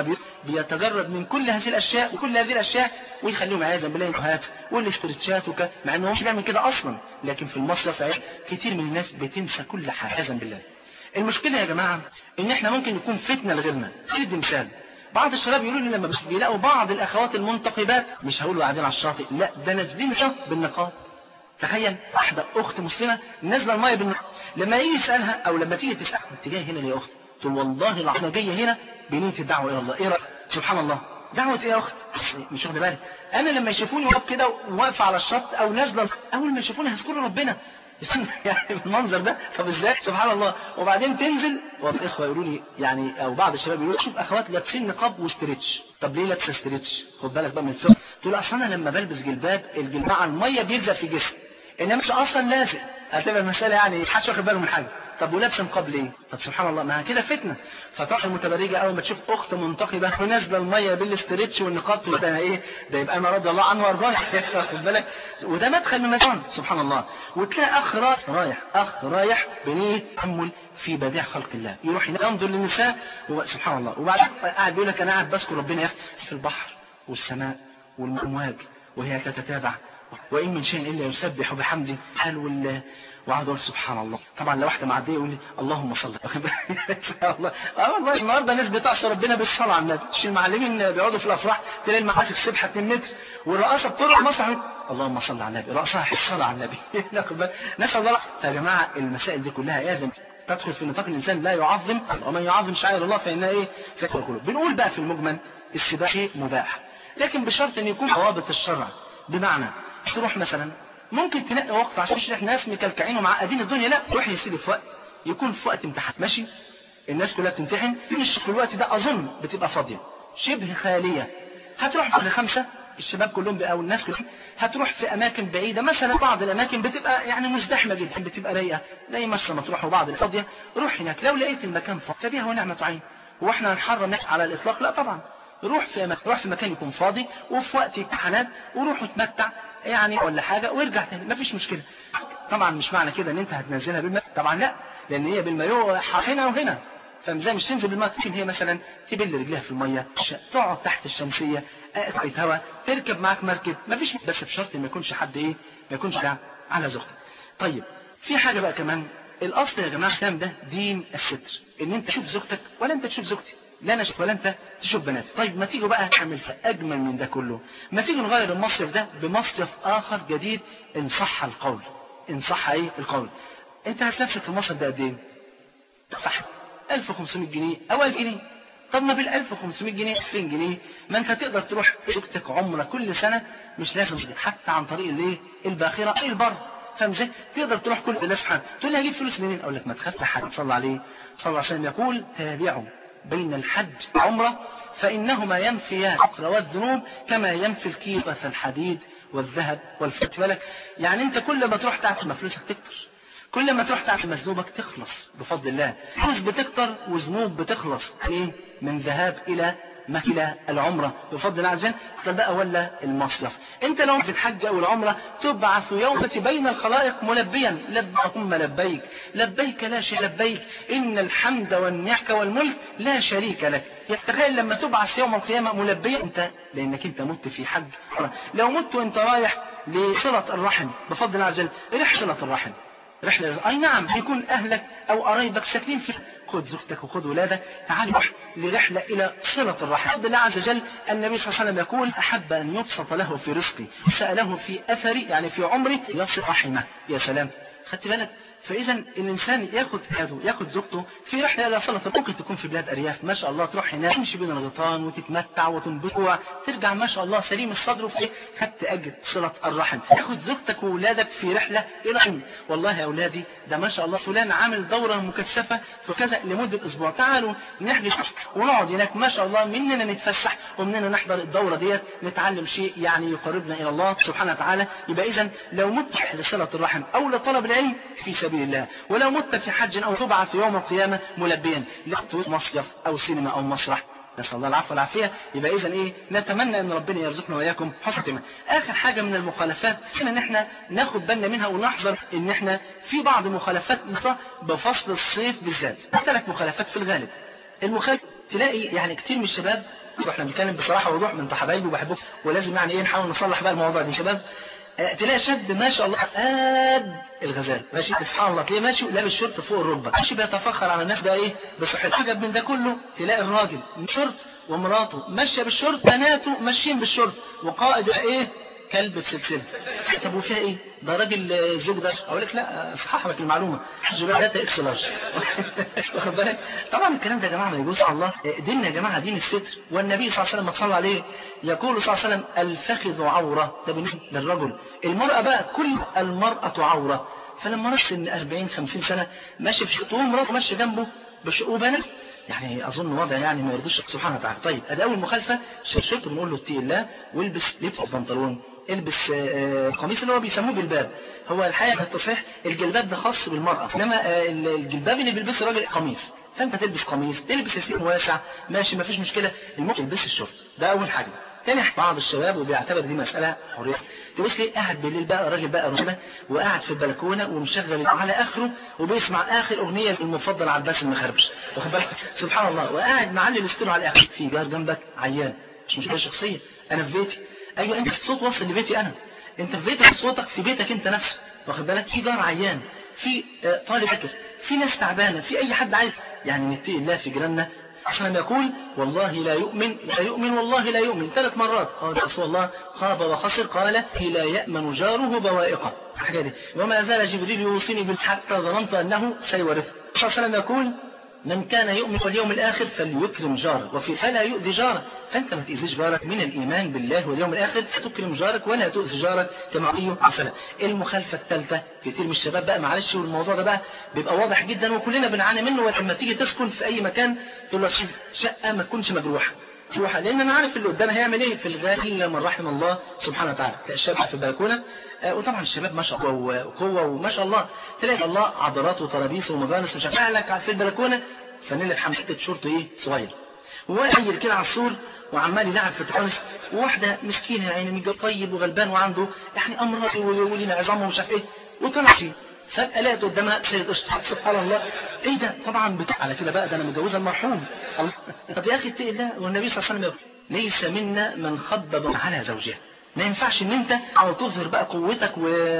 بيتجرد من كل هذه الاشياء وكل هذه الاشياء ويخليهم عياذا بالله الهات والاسترتشات مع انه مش بيعمل كده اصلا، لكن في المصيف كتير من الناس بتنسى كل حاجه عياذا بالله. المشكله يا جماعه ان احنا ممكن نكون فتنه لغيرنا. ادي مثال، بعض الشباب يقولوا لي لما بيلاقوا بعض الاخوات المنتقبات، مش هقول له قاعدين على الشاطئ، لا ده نازلين بالنقاب. تخيل واحده اخت مسلمه نازله الميه بالنقاب، لما يجي يسالها او لما تيجي تسالها انت جايه هنا ليه يا اخت؟ تقول والله العظيم جايه هنا بنيه الدعوه الى الله. ايه رايك؟ سبحان الله، دعوه ايه يا اخت؟ مش واخده بالك، انا لما يشوفوني واقف كده واقفه على الشط او نازله، اول ما يشوفوني هيذكروا ربنا يعني المنظر ده. طب ازاي؟ سبحان الله. وبعدين تنزل والاخوه يقولوا لي يعني او بعض الشباب يقولوا شوف اخوات لابسين نقاب وستريتش. طب ليه لابسه ستريتش؟ خد بالك بقى من الفقه. تقول اصل انا لما بلبس جلباب الجلباب مع الميه بيلزق في جسمي، انما مش اصلا لازق. هتبقى المساله يعني محدش واخد باله من حاجه. طب ولابسه نقاب ليه؟ طب سبحان الله، ما كده فتنه. فتروح المتبرجه اول ما تشوف اخت منتقبه ونازله الميه بالاستريتش والنقاب تقول ده ايه؟ ده يبقى انا رضي الله عنه وارضاه. خد بالك، وده مدخل من مدخل سبحان الله. وتلاقي اخ رايح بنيه تامل في بديع خلق الله، يروح ينظر للنساء سبحان الله، وبعدين قاعد يقول لك انا قاعد بذكر ربنا في البحر والسماء والامواج وهي تتتابع، وإن من شيء إلا يسبح بحمده. قال وقعد يقول سبحان الله. طبعا لو واحده معديه يقول لي اللهم صل الله. والله النهارده ناس بتعصي ربنا بالصلاه على النبي. مش المعلمين بيقعدوا في الافراح تلاقي المعازف سبحه 2 متر والرقاصه بتروح مسرح اللهم صل على النبي، رقصها الصلاه على النبي. نسال الله. يا جماعه المسائل دي كلها لازم تدخل في نطاق الانسان لا يعظم، ومن يعظم شعائر الله فانها ايه؟ فكر كله. بنقول بقى في المجمل السباحه شيء مباح، لكن بشرط ان يكون ضوابط الشرع. بمعنى تروح مثلا ممكن تنقي وقت عشان مش ناس مكلكعين ومعقدين الدنيا، لا روح يا سيدي في وقت يكون في وقت امتحان ماشي، الناس كلها بتمتحن، مش في الوقت ده اظن بتبقى فاضيه شبه خاليه. هتروح في 5 الشباب كلهم او الناس كلهم هتروح في اماكن بعيده، مثلا بعض الاماكن بتبقى يعني مزدحمه جدا بتبقى رايقه زي مرسى مطروح وبعض الفاضيه. روح هناك لو لقيت المكان فاضي فبيها ونعمه عين، واحنا هنحرم على الاطلاق؟ لا طبعا. روح في مكان يكون فاضي وفي وقت امتحانات وروح اتمتع يعني ولا حاجه وارجع تاني مفيش مشكله. طبعا مش معنى كده ان انت هتنزلها بالماء، طبعا لا، لان هي بالمايو هنا وهنا، فمزاي مش تنزل بالماء. ممكن هي مثلا تبل رجليها في الميه، تقعد تحت الشمسيه، تقعد هوا، تركب معاك مركب مفيش، بس بشرط ما يكونش حد ايه، ما يكونش على زوجتك. طيب في حاجه بقى كمان، الاصل يا جماعه الكلام ده دين الستر، ان انت تشوف زوجتك ولا انت تشوف زوجتي، لا انا اشوف ولا انت تشوف بناتي. طيب ما تيجوا بقى نعمل اجمل من ده كله، ما تيجوا نغير المصيف ده بمصيف اخر جديد ان صح القول. ان صح ايه القول؟ انت عارف نفسك في المصيف ده قد ايه؟ صح 1500 جنيه او 1000 جنيه. طب ما بال 1500 جنيه 2000 جنيه ما انت تقدر تروح زوجتك عمره كل سنه، مش لازم حتى عن طريق الايه الباخره اي البر، فاهم ازاي؟ تقدر تروح كل الله سبحانه. تقول لي هجيب فلوس منين؟ اقول لك ما تخاف لحد صلى عليه صلى الله عليه وسلم يقول تابعوا بين الحج والعمرة فإنهما ينفيان الفقر والذنوب كما ينفي الكيبة الحديد والذهب والفضة. بالك يعني انت كل ما تروح تعرف ما فلوسك تكتر، كل ما تروح تعرف مذنوبك تخلص بفضل الله، فلوس بتكتر وذنوب بتخلص ايه من ذهاب إلى إلى العمرة بفضل الله عز وجل بقى ولا المصيف. انت لو في الحج او العمرة تبعث يوم بين الخلائق ملبيا اللهم لبيك لبيك لا شريك لبيك ان الحمد والنعمة والملك لا شريك لك. تخيل لما تبعث يوم القيامة ملبيا انت، لانك انت مت في حج. لو مت وانت رايح لصلة الرحم بفضل الله عز وجل، رح صلة الرحم رحلة اي نعم يكون اهلك او قرايبك ساكنين في، خد زوجتك وخد ولادك تعالوا لرحلة الى صلة الرحم. بفضل الله عز وجل النبي صلى الله عليه وسلم يقول احب ان يبسط له في رزقي سأله في اثري يعني في عمري يصل رحمه. يا سلام، خدت بالك؟ فاذا الانسان ياخد زوجته في رحله الى صلاه. ممكن تكون في بلاد ارياف ما شاء الله، تروح هناك تمشي بين الغيطان وتتمتع وتنبسط ترجع ما شاء الله سليم الصدر وفي خدت اجر صله الرحم. تاخد زوجتك واولادك في رحله الى عين، والله يا اولادي ده ما شاء الله فلان عامل دوره مكثفه في كذا لمده اسبوع، تعالوا نحجز ونقعد هناك ما شاء الله، مننا نتفسح ومننا نحضر الدوره ديت نتعلم شيء يعني يقربنا الى الله سبحانه وتعالى. يبقى اذا لو مت لصله الرحم او لطلب العلم في سبيل الله، ولو مت في حج او تبعث في يوم القيامه ملبيا لقيت مصيف او سينما او مسرح، نسال الله العفو والعافيه. يبقى اذا ايه، نتمنى ان ربنا يرزقنا واياكم حسن خاتمه. اخر حاجه من المخالفات ان احنا ناخد بالنا منها ونحذر ان احنا في بعض مخالفات بفصل الصيف بالذات. 3 مخالفات في الغالب. المخالف تلاقي يعني كتير من الشباب احنا بنتكلم بصراحه ووضوح، من انت حبايبي وبحبكم، ولازم يعني ايه نحاول نصلح بقى المواضيع دي شباب. تلاقي شاب ما شاء الله قد الغزال ماشي، سبحان الله، تلاقيه ماشي لابس شورت فوق الركبه، ماشي بيتفخر على الناس بقى ايه بصحته. عجب من ده كله تلاقي الراجل شورت ومراته ماشيه بالشورت، بناته ماشيين بالشورت، وقائد ايه كلب بسلسله. طب وفيها ايه؟ ده راجل الزوج ده. اقول لك لا صحح لك المعلومه، جبال 3 اكس لارج. واخد بالك؟ طبعا الكلام ده يا جماعه ما يجوز على الله. ديننا يا جماعه دين الستر، والنبي صلى الله عليه وسلم صلى عليه يقول صلى الله عليه وسلم الفخذ عوره، ده بالنسبه للرجل. المراه بقى كل المراه عوره. فلما رأس ان 40 50 سنه ماشي في شقه ومراته ماشيه جنبه وبنات، يعني اظن وضع يعني ما يرضيش سبحانه وتعالى. طيب ادي اول مخالفه، شرط بنقول له اتقي الله والبس لبس بنطلون، البس قميص اللي هو بيسموه جلباب. هو الحقيقه التصحيح الجلباب ده خاص بالمراه، انما الجلباب اللي بيلبسه الراجل قميص. فانت تلبس قميص، تلبس يسير واسع ماشي ما فيش مشكله، المهم تلبس الشورت. ده اول حاجه. تاني بعض الشباب وبيعتبر دي مساله حريه، تبص ليه قاعد بالليل بقى راجل بقى رجله وقاعد في البلكونه ومشغل على اخره وبيسمع اخر اغنيه المفضله عباس المخربش، واخد بالك سبحان الله، وقاعد معلي الاستيرو على اخره. في جار جنبك عيان، مش مشكله شخصيه، انا في بيتي. ايوه انت الصوت واصل لبيتي انا، انت في بيتك صوتك في بيتك انت نفسه، واخد بالك. في جار عيان، في طالب فكر، في ناس تعبانه، في اي حد عايز يعني نتقي الله في جيراننا. عشان يقول والله لا يؤمن لا يؤمن والله لا يؤمن 3 مرات. قال رسول الله خاب وخسر، قال لا يأمن جاره بوائقه. الحاجه دي وما زال جبريل يوصيني بالحق ظننت انه سيورث. صلى الله عليه وسلم يقول من كان يؤمن واليوم الآخر فليكرم جاره، وفي فلا يؤذي جاره. فأنت ما تأذيش جارك، من الإيمان بالله واليوم الآخر تكرم جارك ولا تؤذي جارك كما عليه السلام. المخالفة الثالثة، كتير من الشباب بقى معلش والموضوع ده بقى بيبقى واضح جدا وكلنا بنعاني منه، ولما تيجي تسكن في أي مكان تقول له شقة ما تكونش مجروحة، لان انا عارف اللي قدام هيعمل ايه في الغالب الا من رحم الله سبحانه وتعالى. تلاقي الشباب في البلكونه، وطبعا الشباب ما شاء الله وقوه وما شاء الله، تلاقي الله عضلات وطرابيس ومجالس مش لك في البلكونه فانيلا بحمامه شورت ايه صغير، وقايل كده على السور وعمال يلعب في التقانس، وواحده مسكينه يعني طيب وغلبان وعنده يعني امراض ولينا عظام ومش عارف ايه، وطلعت فيه فجأة لقيت قدامها سيد قشطة. سبحان الله، ايه ده؟ طبعا على كده بقى ده انا متجوزها المرحوم. طب يا اخي اتقي الله، والنبي صلى الله عليه وسلم يقول ليس منا من خبب على زوجها. ما ينفعش ان انت او تظهر بقى قوتك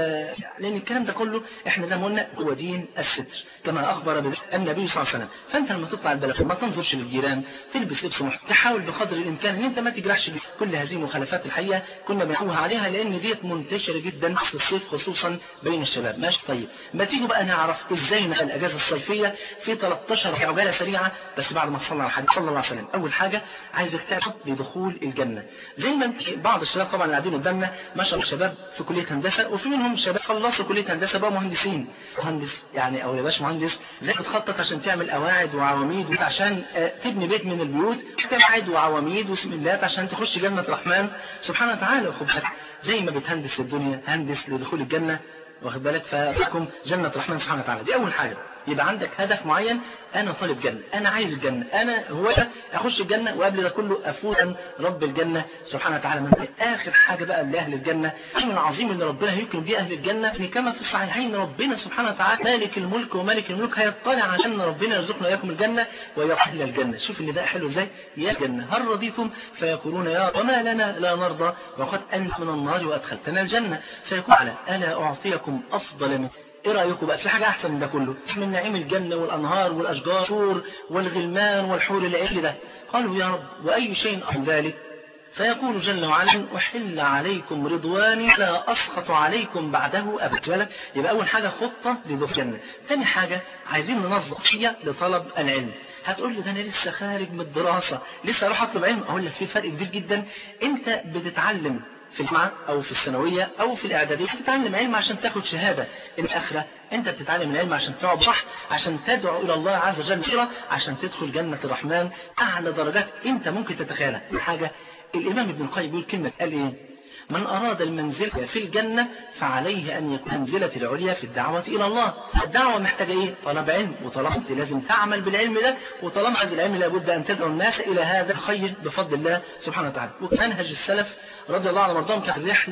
لان الكلام ده كله احنا زي ما قلنا هو دين الستر كما اخبر النبي صلى الله عليه وسلم. فانت لما تطلع البلكونه ما تنظرش للجيران، تلبس لبس محترم، تحاول بقدر الامكان ان انت ما تجرحش. كل هذه المخالفات الحقيقه كنا بنقوها عليها لان ديت منتشره جدا في الصيف خصوصا بين الشباب. ماشي طيب، ما تيجوا بقى نعرف ازاي نقل الاجازه الصيفيه في 13 عجاله سريعه بس بعد ما تصلى على الحديث صلى الله عليه وسلم. اول حاجه عايزك تعرف بدخول الجنه، زي ما بعض الشباب طبعا قاعدين قدامنا ما شاء الله شباب في كليه هندسه، وفي منهم شباب خلصوا كليه هندسه بقى مهندسين. مهندس يعني او يا باش مهندس زي بتخطط عشان تعمل قواعد وعواميد عشان تبني بيت من البيوت، قواعد وعواميد وسملات عشان تخش جنه الرحمن سبحانه وتعالى. خد بالك زي ما بتهندس الدنيا هندس لدخول الجنه، واخد بالك، ففيكم جنه الرحمن سبحانه وتعالى. دي اول حاجه، يبقى عندك هدف معين، انا طالب جنه، انا عايز الجنه، انا هو اخش الجنه وقبل ده كله افوز رب الجنه سبحانه وتعالى. من اخر حاجه بقى لاهل الجنه من عظيم ان ربنا هيكرم بيه اهل الجنه، كما في الصحيحين ربنا سبحانه وتعالى مالك الملك ومالك الملوك هيطلع عشان ربنا يرزقنا اياكم الجنه ويحل الجنه. شوف ان ده حلو ازاي، يا جنه هل رضيتم فيقولون يا وما لنا لا نرضى وقد انت من النار وادخلتنا الجنه، فيقول على الا اعطيكم افضل من. ايه رايكم بقى في حاجه احسن من ده كله؟ من نعيم الجنه والانهار والاشجار والغلمان والحور العين ده. قالوا يا رب واي شيء عن ذلك؟ فيقول جل وعلا احل عليكم رضواني لا اسخط عليكم بعده ابدا. يبقى اول حاجه خطه لدخول الجنه. ثاني حاجه عايزين ننظم خطيه لطلب العلم. هتقول لي ده انا لسه خارج من الدراسه لسه اروح اطلب علم. اقول لك في فرق كبير جدا، انت بتتعلم في الجامعة أو في الثانوية أو في الإعدادية بتتعلم علم عشان تاخد شهادة. الآخرة أنت بتتعلم العلم عشان تعب صح، عشان تدعو إلى الله عز وجل، عشان تدخل جنة الرحمن أعلى درجات أنت ممكن تتخيلها. الحاجة الإمام ابن القيم بيقول كلمة، قال إيه؟ من أراد المنزلة في الجنة فعليه أن يكون منزلة العليا في الدعوة إلى الله. الدعوة محتاجة إيه؟ طلب علم، وطالما أنت لازم تعمل بالعلم ده، وطالما عند العلم لابد أن تدعو الناس إلى هذا الخير بفضل الله سبحانه وتعالى. ومنهج السلف رضي الله عنهم وارضاهم كان رحلة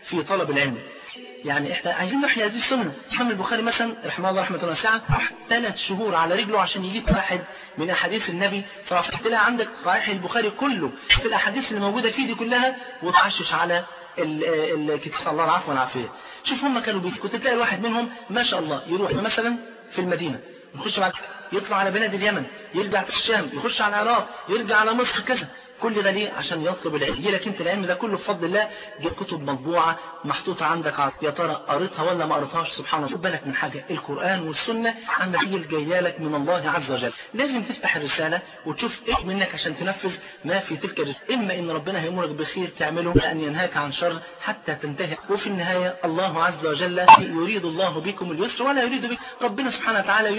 في طلب العلم. يعني احنا عايزين نحيي هذه السنة. الإمام البخاري مثلا رحمه الله رحمة واسعة 3 شهور على رجله عشان يجيب واحد من أحاديث النبي صلى الله عليه وسلم. تلاقي عندك صحيح البخاري كله في الأحاديث اللي موجودة فيه دي كلها، وتعشش على الكتاب صلى الله العفو والعافية. شوف هم كانوا كنت تلاقي الواحد منهم ما شاء الله يروح مثلا في المدينة، يخش بعد يطلع على بلاد اليمن، يرجع في الشام، يخش على العراق، يرجع على مصر كذا. كل ده ليه؟ عشان يطلب العلم. يجي لك انت العلم ده كله بفضل الله، جاء كتب مطبوعه محطوطه عندك، يا ترى قريتها ولا ما قريتهاش؟ سبحان الله. خد بالك من حاجه، القران والسنه عندك هي الجايه لك من الله عز وجل. لازم تفتح الرساله وتشوف ايه منك عشان تنفذ ما في تلك الرساله. اما ان ربنا هيامرك بخير تعمله، ان ينهاك عن شر حتى تنتهي. وفي النهايه الله عز وجل يريد الله بكم اليسر ولا يريد بك. ربنا سبحانه وتعالى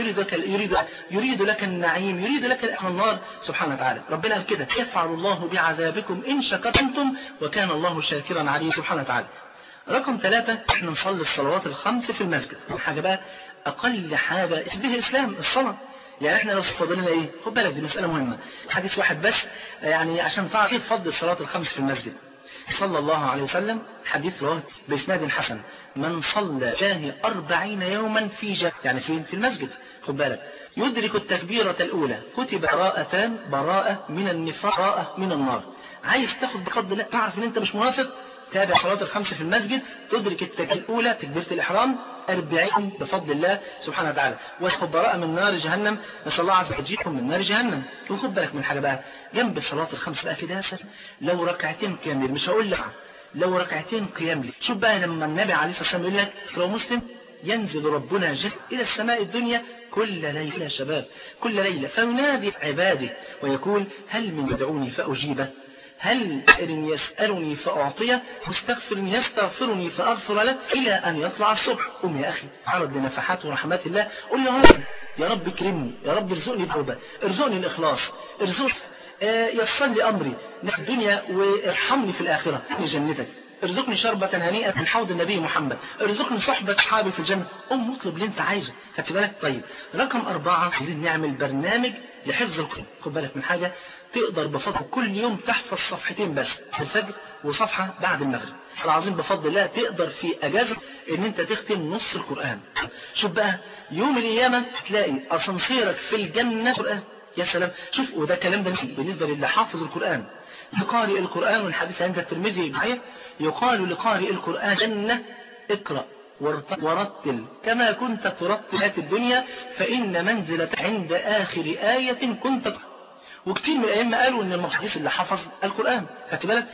يريد لك النعيم، يريد لك النار سبحانه وتعالى. ربنا قال كده: يفعل الله بعذابكم إن شكرتم وكان الله شاكرا عليم سبحانه وتعالى. رقم 3، احنا نصلي الصلوات الخمس في المسجد. حاجة بقى أقل حاجة به الإسلام الصلاة. يعني احنا لو فضلنا ايه؟ خد بالك دي مسألة مهمة. حديث واحد بس يعني عشان تعرف كيف فضل الصلاة الخمس في المسجد. صلى الله عليه وسلم، حديث رواه بإسناد حسن: من صلى جاه 40 يوما في يعني في المسجد. خد بالك، يدرك التكبيرة الأولى كتب براءة من النفاق، براءة من النار. عايز تاخد بفضل الله تعرف ان انت مش منافق؟ تابع صلاة الخمس في المسجد، تدرك التكبيرة الأولى تكبيرة الإحرام 40 بفضل الله سبحانه وتعالى، وتاخد براءة من نار جهنم. نسأل الله عز وجل يجيكم من نار جهنم. وخد بالك من حاجة بقى جنب صلاة الخمس بقى كده، لو ركعتين كامل، مش هقول لك لو ركعتين قيام لي. شوف بقى لما النبي عليه الصلاة والسلام يقول لك لو مسلم: ينزل ربنا جل إلى السماء الدنيا كل ليلة، شباب كل ليلة، فينادي عباده ويقول: هل من يدعوني فأجيبه، هل يسألني فأعطيه، مستغفر يستغفرني فأغفر له، إلى أن يطلع الصبح. قم يا أخي، عرض لنفحات ورحمات الله، قل له: يا رب اكرمني، يا رب ارزقني التوبة، ارزقني الإخلاص، ارزقني يسر لي أمري في الدنيا، وارحمني في الآخرة في جنتك، ارزقني شربة هنيئة من حوض النبي محمد، ارزقني صحبة أصحابي في الجنة. اطلب اللي انت عايزه. خدت بالك؟ طيب رقم 4، عايزين نعمل برنامج لحفظ القرآن. خد بالك من حاجة، تقدر بفضل كل يوم تحفظ صفحتين بس في الفجر وصفحة بعد المغرب. العظيم بفضل الله تقدر في أجازة ان انت تختم نص القرآن. شوف بقى يوم القيامة تلاقي أسانسيرك في الجنة قرآن. يا سلام. شوف، وده كلام ده بالنسبة للي حافظ القرآن. لقارئ القرآن، والحديث عند الترمذي معايا، يقال لقارئ القرآن: جنة اقرأ ورتل كما كنت ترتل آيات الدنيا، فإن منزلة عند آخر آية كنت. وكتير من الأئمة قالوا إن المحدث اللي حفظ القرآن. خدت بالك؟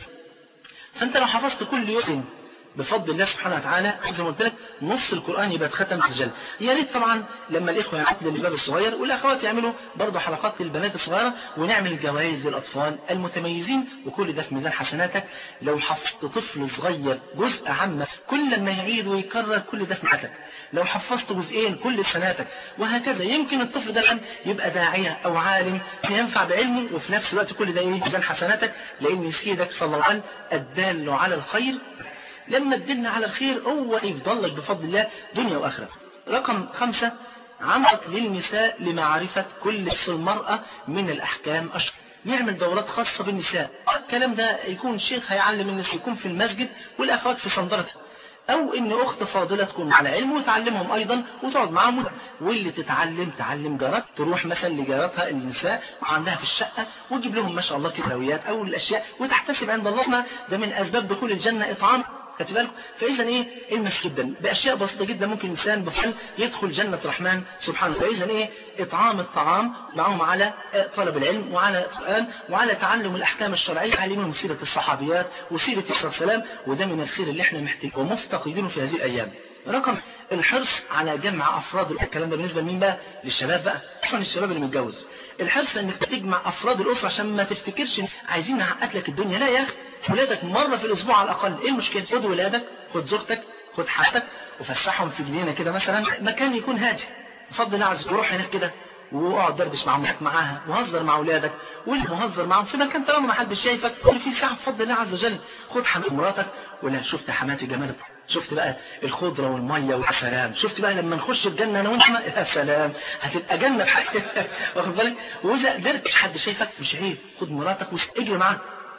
فأنت لو حفظت كل يوم بفضل الله سبحانه وتعالى زي ما قلت لك نص القرآن يبقى اتختم في الجنة. يا ريت طبعا لما الإخوة يعملوا للباب الصغير والأخوات يعملوا برضه حلقات للبنات الصغيرة، ونعمل جوائز للأطفال المتميزين، وكل ده في ميزان حسناتك. لو حفظت طفل صغير جزء عامة كل ما يعيد ويكرر، كل ده في مئتك. لو حفظت جزئين كل سناتك، وهكذا. يمكن الطفل ده الآن يبقى داعية أو عالم ينفع بعلمه، وفي نفس الوقت كل ده ميزان حسناتك، لأن سيدك صلى الله عليه وسلم الدال على الخير لما تدلنا على الخير هو يفضل لك بفضل الله دنيا وآخرة. رقم 5، عملت للنساء لمعرفة كل المرأة من الأحكام الشرعية. نعمل دورات خاصة بالنساء. الكلام ده يكون شيخ هيعلم الناس، يكون في المسجد والأخوات في صندرتها، أو إن أخت فاضلة تكون على علم وتعلمهم أيضا وتقعد معهم، واللي تعلم جارات، تروح مثلا لجاراتها النساء وعندها في الشقة وتجيب لهم ما شاء الله كتابيات أو الأشياء، وتحتسب عند الله ده من أسباب دخول الجنة إطعام. خدت بالكم؟ فإذا المس جدا بأشياء بسيطة جدا ممكن الإنسان بفعل يدخل جنة الرحمن سبحانه. فإذا إطعام الطعام معهم على طلب العلم وعلى القرآن وعلى تعلم الأحكام الشرعية، تعليمهم سيرة الصحابيات وسيرة السلام، وده من الخير اللي احنا محتاجين ومفتقدينه في هذه الأيام. رقم الحرص على جمع أفراد الكلام ده بالنسبة لمين بقى؟ للشباب بقى، خصوصا الشباب اللي متجوز. الحرص انك تجمع افراد الاسره عشان ما تفتكرش عايزين نعقد لك الدنيا. لا يا اخي، ولادك مره في الاسبوع على الاقل. ايه المشكله؟ خد ولادك، خد زوجتك، خد حاجتك، وفسحهم في جنينه كده مثلا، مكان يكون هادي بفضل الله عز وجل. روح هناك كده واقعد دردش معاها وهزر مع اولادك وهزر معاهم في مكان طالما ما حدش شايفك، كل فيه ساعه بفضل الله عز وجل. خد حمات مراتك، ولا شفت حماتي جمالك؟ شفت بقى الخضره والميه والسلام؟ شفت بقى لما نخش الجنه انا وانت؟ يا سلام، هتبقى جنه بحاجه واخد بالك؟ واذا قدرت حد شايفك مش عيب، خد مراتك واجري معاها،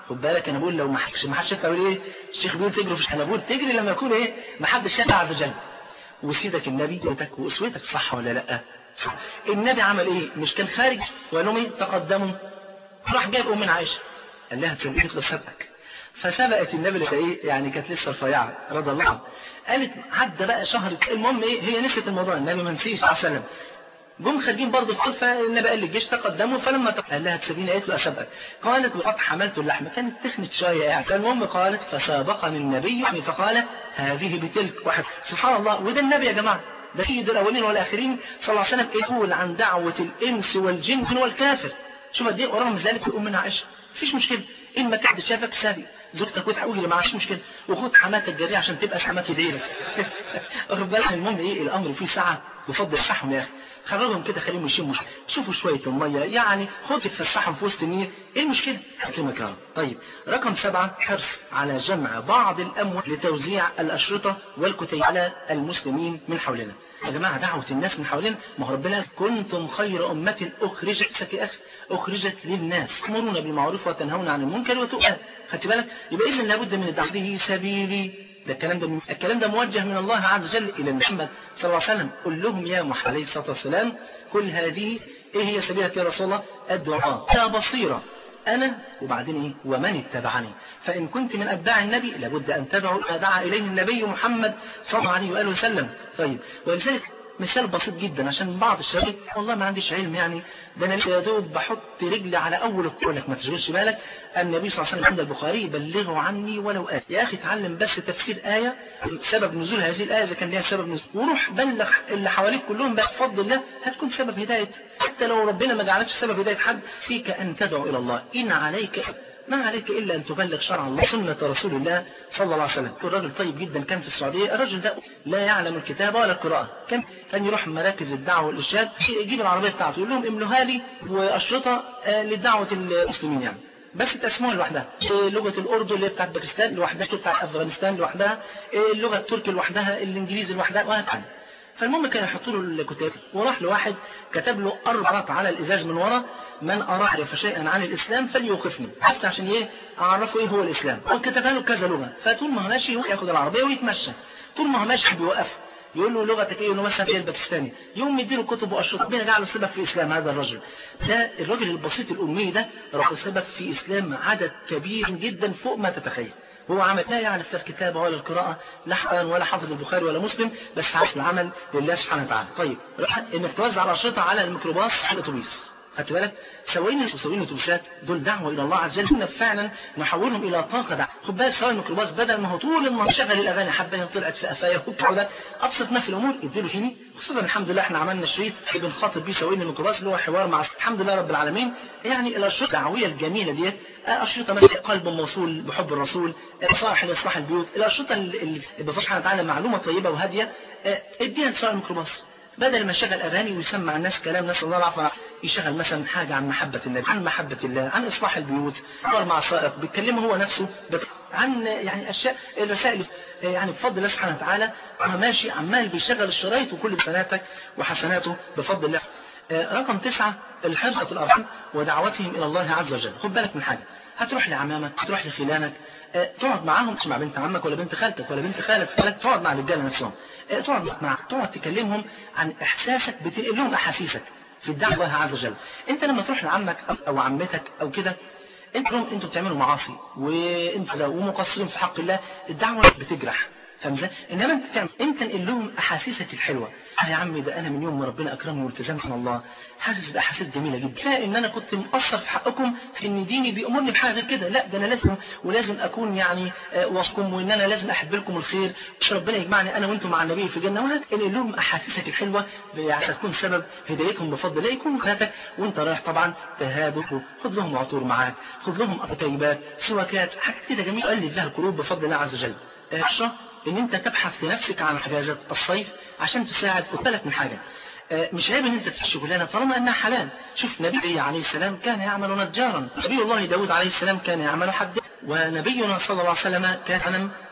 خد بالك انا بقول لو ما حدش شاف اقول ايه؟ الشيخ بيقول تجري في انا بقول تجري لما يكون ايه؟ ما حدش شاف عز وجل. وسيدك النبي قوتك واسوتك، صح ولا لا؟ صح. النبي عمل ايه؟ مش كان خارج وقال لهم ايه؟ تقدموا. راح جاب ام عائشه قال لها تسبقك لسبقك. فسبقت النبي لسه ايه؟ يعني كانت لسه رفيعه رضي الله عنها. قالت عدى بقى شهر، المهم ايه؟ هي نسيت الموضوع، النبي ما نسيش عليه السلام. جم خارجين برضه في فالنبي قال للجيش تقدموا، فلما قال لها تسيبيني، قالت له اسبقك. قالت وقد حملت اللحم، كانت تخنت شويه يعني. المهم قالت فسابقني النبي يعني فقال هذه بتلك واحد. سبحان الله. وده النبي يا جماعه، ده سيد الاولين والاخرين صلى الله عليه وسلم، يقول عن دعوه الانس والجن والكافر. شوف قد ايه. ورغم ذلك تقوم من عائشه مفيش مشكله، ان ما تحد شافك سابق زوجتك وتحوجي ما عادش مشكله، وخد حماتك جريه عشان تبقى حماتك يديلك. واخد بالك. المهم ايه؟ الامر فيه سعه يفضل الصحهم يا اخي. خرجهم كده خليهم يشموا شوفوا شويه الميه يعني، خد تفسحهم في وسط النيل، ايه المشكله؟ اكرمك يا رب. طيب رقم 7 حرص على جمع بعض الاموال لتوزيع الاشرطه والكتيب على المسلمين من حولنا. يا جماعه دعوه الناس من حولنا، ما هو ربنا كنتم خير امه اخرجت يا اخي، اخرجت للناس تأمرون بالمعروف وتنهون عن المنكر وتؤمنون. خدت بالك؟ يبقى اذا لابد من الدعوه سبيلي. ده الكلام ده موجه من الله عز وجل الى محمد صلى الله عليه وسلم. قل لهم يا محمد عليه الصلاه والسلام كل هذه ايه هي سبيلك يا رسول الله؟ الدعاء يا بصيره انا وبعدين ايه؟ ومن اتبعني. فان كنت من اتباع النبي لابد ان تدعوا ما دعا اليه النبي محمد صلى الله عليه واله وسلم. طيب ولذلك مثال بسيط جدا عشان بعض الشباب والله ما عنديش علم يعني، ده انا يا دوب بحط رجلي على اول الطريق. لك ما تشغلش بالك، النبي صلى الله عليه وسلم عند البخاري بلغوا عني ولو آية. يا اخي اتعلم بس تفسير آية، سبب نزول هذه الآية اذا كان لها سبب نزول، وروح بلغ اللي حواليك كلهم بقى بفضل الله هتكون سبب هداية. حتى لو ربنا ما جعلكش سبب هداية حد، فيك ان تدعو الى الله. ان عليك ما عليك إلا أن تبلغ شرع الله سنة رسول الله صلى الله عليه وسلم. الراجل طيب جدا كان في السعودية، الرجل ده لا يعلم الكتابة ولا القراءة، كان يروح مراكز الدعوة والإرشاد يجيب العربية بتاعته يقول لهم املوها لي وأشرطة لدعوة المسلمين يعني، بس تقسموها لوحدها. لغة الأردن اللي بتاعت باكستان لوحدها، بتاعت أفغانستان لوحدها، اللغة التركي لوحدها، الإنجليزي لوحدها، وهكذا. فالمهم كان يحطوا له الكتاب، وراح لواحد كتب له 4 على الازاز من ورا: من اراد يعرف شيئا عن الاسلام فليوقفني. حتى عشان ايه؟ اعرفه ايه هو الاسلام. وكتبها له كذا لغه، فطول ما هو ماشي هو ياخد العربيه ويتمشى، طول ما هو ماشي بيوقف يقول له لغتك ايه؟ يقول له مثلا ايه؟ الباكستاني. يوم يديله كتب واشرطه. ربنا جعله سبب في اسلام هذا الرجل. ده الراجل البسيط الامي ده راح سبب في اسلام عدد كبير جدا فوق ما تتخيل. هو عمل لا يعرف لا الكتابة ولا القراءة ولا حافظ البخاري ولا مسلم، بس عاش العمل لله سبحانه وتعالى. طيب انك توزع الأشرطة على الميكروباص على الأتوبيس، خدت بالك؟ سواقين الأتوبيسات دول دعوة إلى الله عز وجل، كنا فعلا نحولهم إلى طاقة دعوة. خد بالك سواق الميكروباص بدل ما هو طول النهار شغل الأغاني حبايه طلعت في قفايا وبتاع ده، أبسط ما في الأمور اديله جنيه. خصوصا الحمد لله احنا عملنا شريط بنخاطب بيه سواقين الميكروباص اللي هو حوار مع الحمد لله رب العالمين. يعني الأشرطة الدعوية الجميلة ديت، أشرطة مثل قلب موصول بحب الرسول، صالح لإصلاح البيوت، الأشرطة اللي بفضل سبحانه وتعالى معلومة طيبة وهادية، اديها لسواق الميكروباص بدل ما يشغل اغاني ويسمع الناس كلام نسال الله العافيه. يشغل مثلا حاجه عن محبه النبي، عن محبه الله، عن اصلاح البيوت، حوار مع سائق بيتكلمه هو نفسه عن يعني اشياء الرسائل يعني بفضل الله سبحانه وتعالى. هو ماشي عمال بيشغل الشرايط وكل سناتك وحسناته بفضل الله. رقم 9 الحرص على الارحام ودعوتهم الى الله عز وجل. خد بالك من حاجه، هتروح لعمامك، هتروح لخلانك، تقعد معاهم، تسمع بنت عمك ولا بنت خالتك ولا بنت خالك، تقعد مع الرجاله نفسهم، تقعد تكلمهم عن احساسك، بتنقل لهم احاسيسك في الدعوه الله عز وجل. انت لما تروح لعمك او عمتك او كده، انتوا بتعملوا معاصي ومقصرين في حق الله، الدعوه بتجرح، فاهم ازاي؟ انما انت انقل لهم احاسيسك الحلوه. يا عمي ده انا من يوم ما ربنا اكرمني والتزمت من الله حاسس باحاسيس جميله جدا، لا ان انا كنت مقصر في حقكم في ان ديني بيامرني بحاجه غير كده، لا ده انا لازم اكون يعني وصكم، وان انا لازم احب لكم الخير، مش ربنا يجمعني انا وانتم مع النبي في الجنه. وانقل لهم احاسيسك الحلوه عشان تكون سبب هدايتهم بفضل الله، يكون حياتك وانت رايح طبعا تهادوا، خذ لهم عطور معاك، خذ لهم طيبات، سواكات، حاجات كده جميله تؤلف لها القلوب بفضل الله عز وجل. ان انت تبحث لنفسك عن اجازات الصيف عشان تساعد. خد بالك من حاجه، مش عيب ان انت تشتغل شغلانه طالما انها حلال. شوف نبي عليه السلام كان يعمل نجارا، نبي الله داود عليه السلام كان يعمل حدادا، ونبينا صلى الله عليه وسلم كان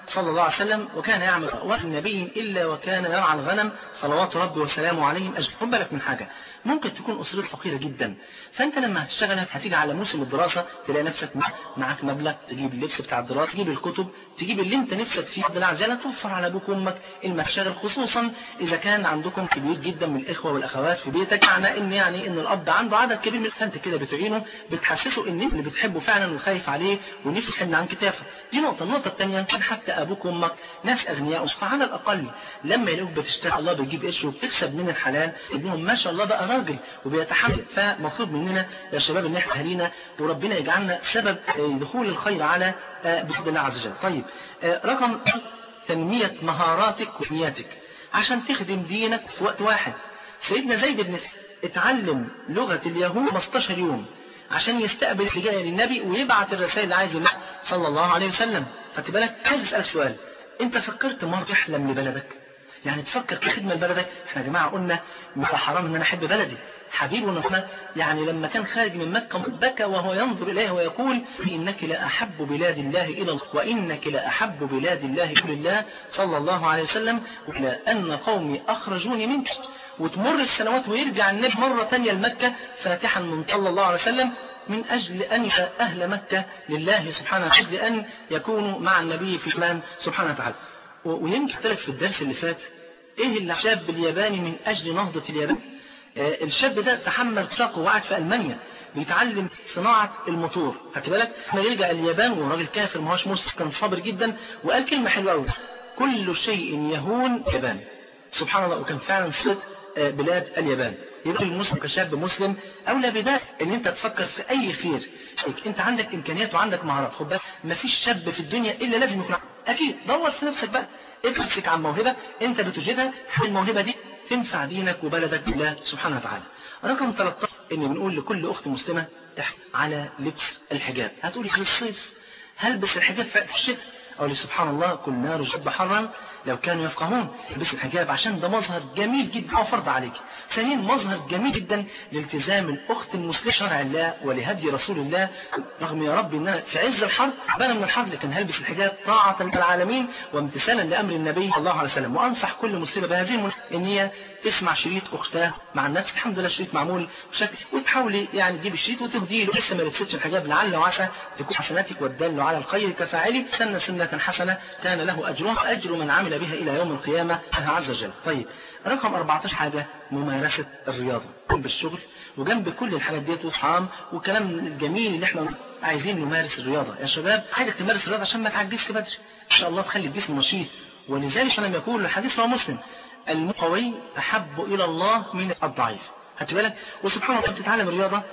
صلى الله عليه وسلم وكان يعمل والنبي إلا وكان يرعى الغنم صلوات ربي وسلامه عليهم أجمعين. خد بالك من حاجة، ممكن تكون أسرتك فقيرة جدا، فأنت لما هتشتغل هتيجي على موسم الدراسة تلاقي نفسك معك مبلغ تجيب اللبس بتاع الدراسة، تجيب الكتب، تجيب اللي أنت نفسك فيه بالعجلة، توفر على أبوك وأمك المشاغل، خصوصا إذا كان عندكم كبير جدا من الإخوة والأخوات في بيتك، يعني إن الأب عنده عدد كبير من فأنت كده بتعينه، بتحسسه إن اللي بتحبه فعلا وخايف عليه ونفسه يحن عن كتافه. دي نقطة. النقطة الثانية، كان حتى أبوك وأمك ناس أغنياء، فعلى الأقل لما يلاقوك بتشتغل الله بيجيب قرش وبتكسب من الحلال، ابنهم ما شاء الله بقى راجل وبيتحمل. فمطلوب مننا يا شباب ان احنا اهالينا وربنا يجعلنا سبب دخول الخير على بفضل الله عز وجل. طيب، رقم تنمية مهاراتك ونياتك عشان تخدم دينك في وقت واحد. سيدنا زيد بن اتعلم لغة اليهود 15 يوم عشان يستقبل الحجاية للنبي ويبعت الرسائل اللي عايز النبي صلى الله عليه وسلم. خدت بالك؟ عايز اسالك سؤال، انت فكرت مرة تحلم لبلدك؟ يعني تفكر في خدمة لبلدك؟ احنا يا جماعة قلنا مش حرام ان انا احب بلدي. حبيبنا يعني لما كان خارج من مكة بكى وهو ينظر إليه ويقول إنك لأحب بلاد الله إلى الله وإنك لأحب بلاد الله إلى الله صلى الله عليه وسلم، وإلى أن قومي أخرجوني منك. وتمر السنوات ويرجع النبي مرة تانية لمكة فاتحا من صلى الله عليه وسلم من أجل أن يبقى أهل مكة لله سبحانه وتعالى، أجل أن يكونوا مع النبي في إيمان سبحانه وتعالى. ويمكن اختلف في الدرس اللي فات إيه اللي الشاب الياباني من أجل نهضة اليابان. الشاب ده تحمل ساقه وقعد في ألمانيا بيتعلم صناعة الموتور. خدت بالك؟ ما يرجع اليابان وراجل كافر ما هوش مسلم، كان صابر جدا وقال كلمة حلوة قوي، كل شيء يهون اليابان. سبحان الله، وكان فعلا صلة بلاد اليابان. يبقى المسلم كشاب مسلم أولى بده ان انت تفكر في اي خير. انت عندك امكانيات وعندك مهارات، خد بالك ما فيش شاب في الدنيا الا لازم يكون اكيد. دور في نفسك بقى، ابحث عن موهبة انت بتوجدها، الموهبة دي تنفع دينك وبلدك بالله سبحانه وتعالى. رقم 13 ان بنقول لكل اخت مسلمة احرص على لبس الحجاب. هتقولي في الصيف هلبس الحجاب في الشتاء؟ اقول صبحان الله، كل نار شد حرا لو كانوا يفقهون. البس الحجاب عشان ده مظهر جميل جدا وفرض عليك. ثانيا مظهر جميل جدا لالتزام الاخت المسلمه شرع الله ولهدي رسول الله. رغم يا رب ان انا في عز الحر تعبانه من الحر، لكن هلبس الحجاب طاعه للعالمين وامتثالا لامر النبي صلى الله عليه وسلم. وانصح كل مسلمه بهذه ان هي تسمع شريط اختها مع الناس، الحمد لله شريط معمول بشكل، وتحاولي يعني تجيب الشريط وتهديه له. لسه ما لبستش الحجاب لعل وعسى تكون حسناتك والدل على الخير كفاعله سن سنه حسنه كان له اجرها واجر من عمل بها الى يوم القيامه عز وجل. طيب، رقم 14 حاجه ممارسه الرياضه جنب الشغل وجنب كل الحاجات ديت وصحام والكلام الجميل اللي احنا عايزين نمارس الرياضه. يا شباب عايزك تمارس الرياضه عشان ما تعجزش بدري ان شاء الله، تخلي الجسم نشيط. ولذلك لما يقول الحديث رواه مسلم القوي احب الى الله من الضعيف. خدت بالك؟ وسبحان الله بتتعلم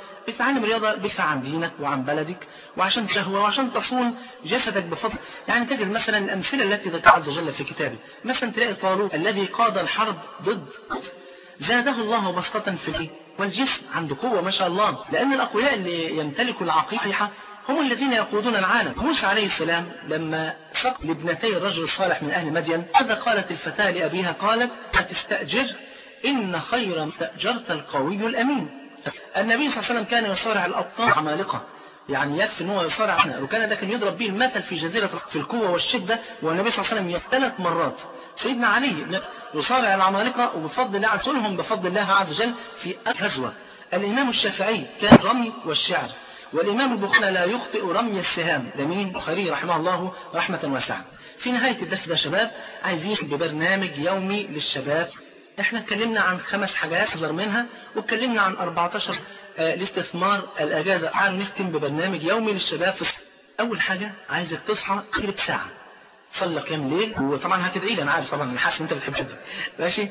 رياضه بدفاع عن دينك وعن بلدك وعشان شهوه وعشان تصون جسدك بفضل. يعني تجد مثلا الامثله التي ذكرها عز وجل في كتابه، مثلا تلاقي طالوت الذي قاد الحرب ضد زاده الله بسطة في الايه والجسم، عنده قوه ما شاء الله. لان الاقوياء اللي يمتلكوا العقيده هم الذين يقودون العالم. موسى عليه السلام لما سقط لابنتي الرجل الصالح من اهل مدين، ماذا قالت الفتاه لابيها؟ قالت هتستاجر إن خير ما استأجرت القوي الأمين. النبي صلى الله عليه وسلم كان يصارع الأبطال عمالقة، يعني يكفي ان هو يصارع عنها، وكان ده كان يضرب به المثل في جزيرة في القوة والشدة. والنبي صلى الله عليه وسلم 3 مرات. سيدنا علي يصارع العمالقة وبفضل الله عزلهم بفضل الله عز وجل في غزوة. الإمام الشافعي كان رمي والشعر، والإمام البخاري لا يخطئ رمي السهام. لمين؟ البخاري رحمه الله رحمة واسعة. في نهاية الدرس ده شباب عايزين ببرنامج يومي للشباب. احنا اتكلمنا عن 5 حاجات احذر منها، واتكلمنا عن 14 لاستثمار الاجازه. تعالوا نختم ببرنامج يومي للشباب. اول حاجه عايزك تصحى تقرب ساعه صلي قيام الليل، وطبعا هتدعي لي انا عارف طبعا، انا حاسس ان انت بتحب جدا ماشي.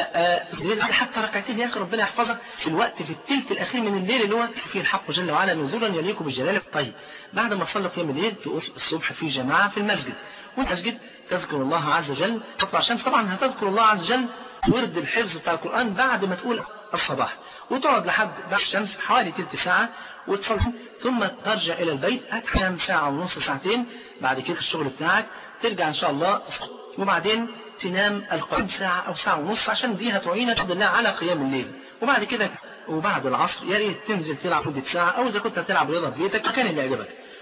الليل حتى ركعتين يا اخي ربنا يحفظك في الوقت في الثلث الاخير من الليل اللي هو فيه الحق جل وعلا نزولا يليق بجلاله. طيب بعد ما تصلي قيام الليل تقوم الصبح في جماعه في المسجد، والمسجد تذكر الله عز وجل، تطلع الشمس طبعا هتذكر الله عز وجل، ورد الحفظ بتاع القرآن بعد ما تقول الصباح، وتقعد لحد بعد الشمس حوالي تلت ساعة وتصلي، ثم ترجع إلى البيت هتنام ساعة ونص ساعتين. بعد كده الشغل بتاعك ترجع إن شاء الله، وبعدين تنام القيام ساعة أو ساعة ونص عشان دي هتعينك بفضل الله على قيام الليل. وبعد كده وبعد العصر يا ريت تنزل تلعب مدة ساعة، أو إذا كنت هتلعب رياضة في بيتك مكان اللي يعجبك.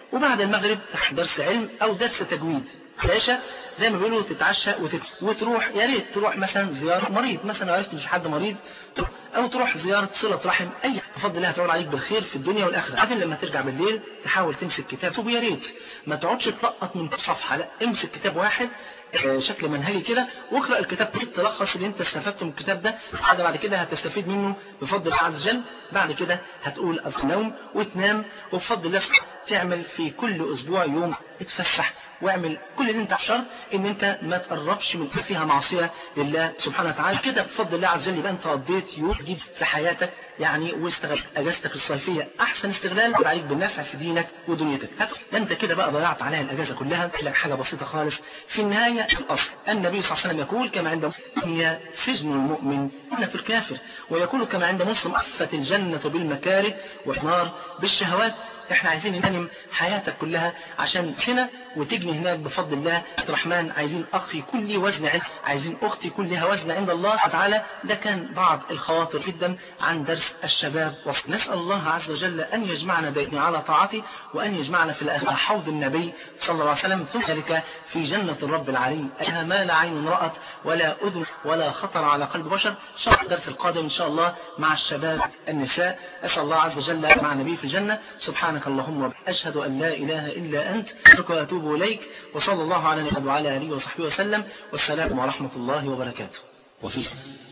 وبعد المغرب درس علم أو درس تجويد. العشاء زي ما بيقولوا تتعشى وتروح، يا ريت تروح مثلا زيارة مريض، مثلا عرفت مش حد مريض أو تروح زيارة صلة رحم، أي بفضل الله هتعود عليك بالخير في الدنيا والآخرة. بعدين لما ترجع بالليل تحاول تمسك كتاب، ويا ريت ما تقعدش تلقط من صفحة، لا امسك كتاب واحد شكل منهجي كده واقرأ الكتاب، تلخص اللي انت استفدته من الكتاب ده. بعد كده هتستفيد منه بفضل الله عز وجل. بعد كده هتقول النوم وتنام، وبفضل الله تعمل في كل أسبوع يوم اتفسح واعمل كل اللي انت شرط ان انت ما تقربش من فيها معصيه لله سبحانه وتعالى. كده بفضل الله عز وجل يبقى انت قضيت يوم جديد في حياتك يعني، واستغلت اجازتك الصيفيه احسن استغلال عليك بالنفع في دينك ودنيتك. انت كده بقى ضيعت عليها الاجازه كلها. لك حاجه بسيطه خالص في النهايه. الاصل النبي صلى الله عليه وسلم يقول كما عند هي سجن المؤمن جنة الكافر، ويقول كما عند مسلم أفت الجنة بالمكاره والنار بالشهوات. احنا عايزين ننم حياتك كلها عشان سنة وتجني هناك بفضل الله الرحمن. عايزين اخي يكون لي وزن عند، عايزين اختي يكون لها وزن عند الله تعالى. ده كان بعض الخواطر جدا عن درس الشباب. نسأل الله عز وجل ان يجمعنا دائما على طاعته، وان يجمعنا في الاخره حوض النبي صلى الله عليه وسلم، ثم ذلك في جنة الرب العلي ما لا عين رأت ولا اذن ولا خطر على قلب بشر. ان شاء الله الدرس القادم ان شاء الله مع الشباب النساء. اسال الله عز وجل مع النبي في الجنة. سبحانك اللهم وبحمدك اشهد ان لا اله الا انت استغفرك واتوب إليك، وصلى الله على نبينا وعلى آله وصحبه وسلم، والسلام ورحمة الله وبركاته. وفي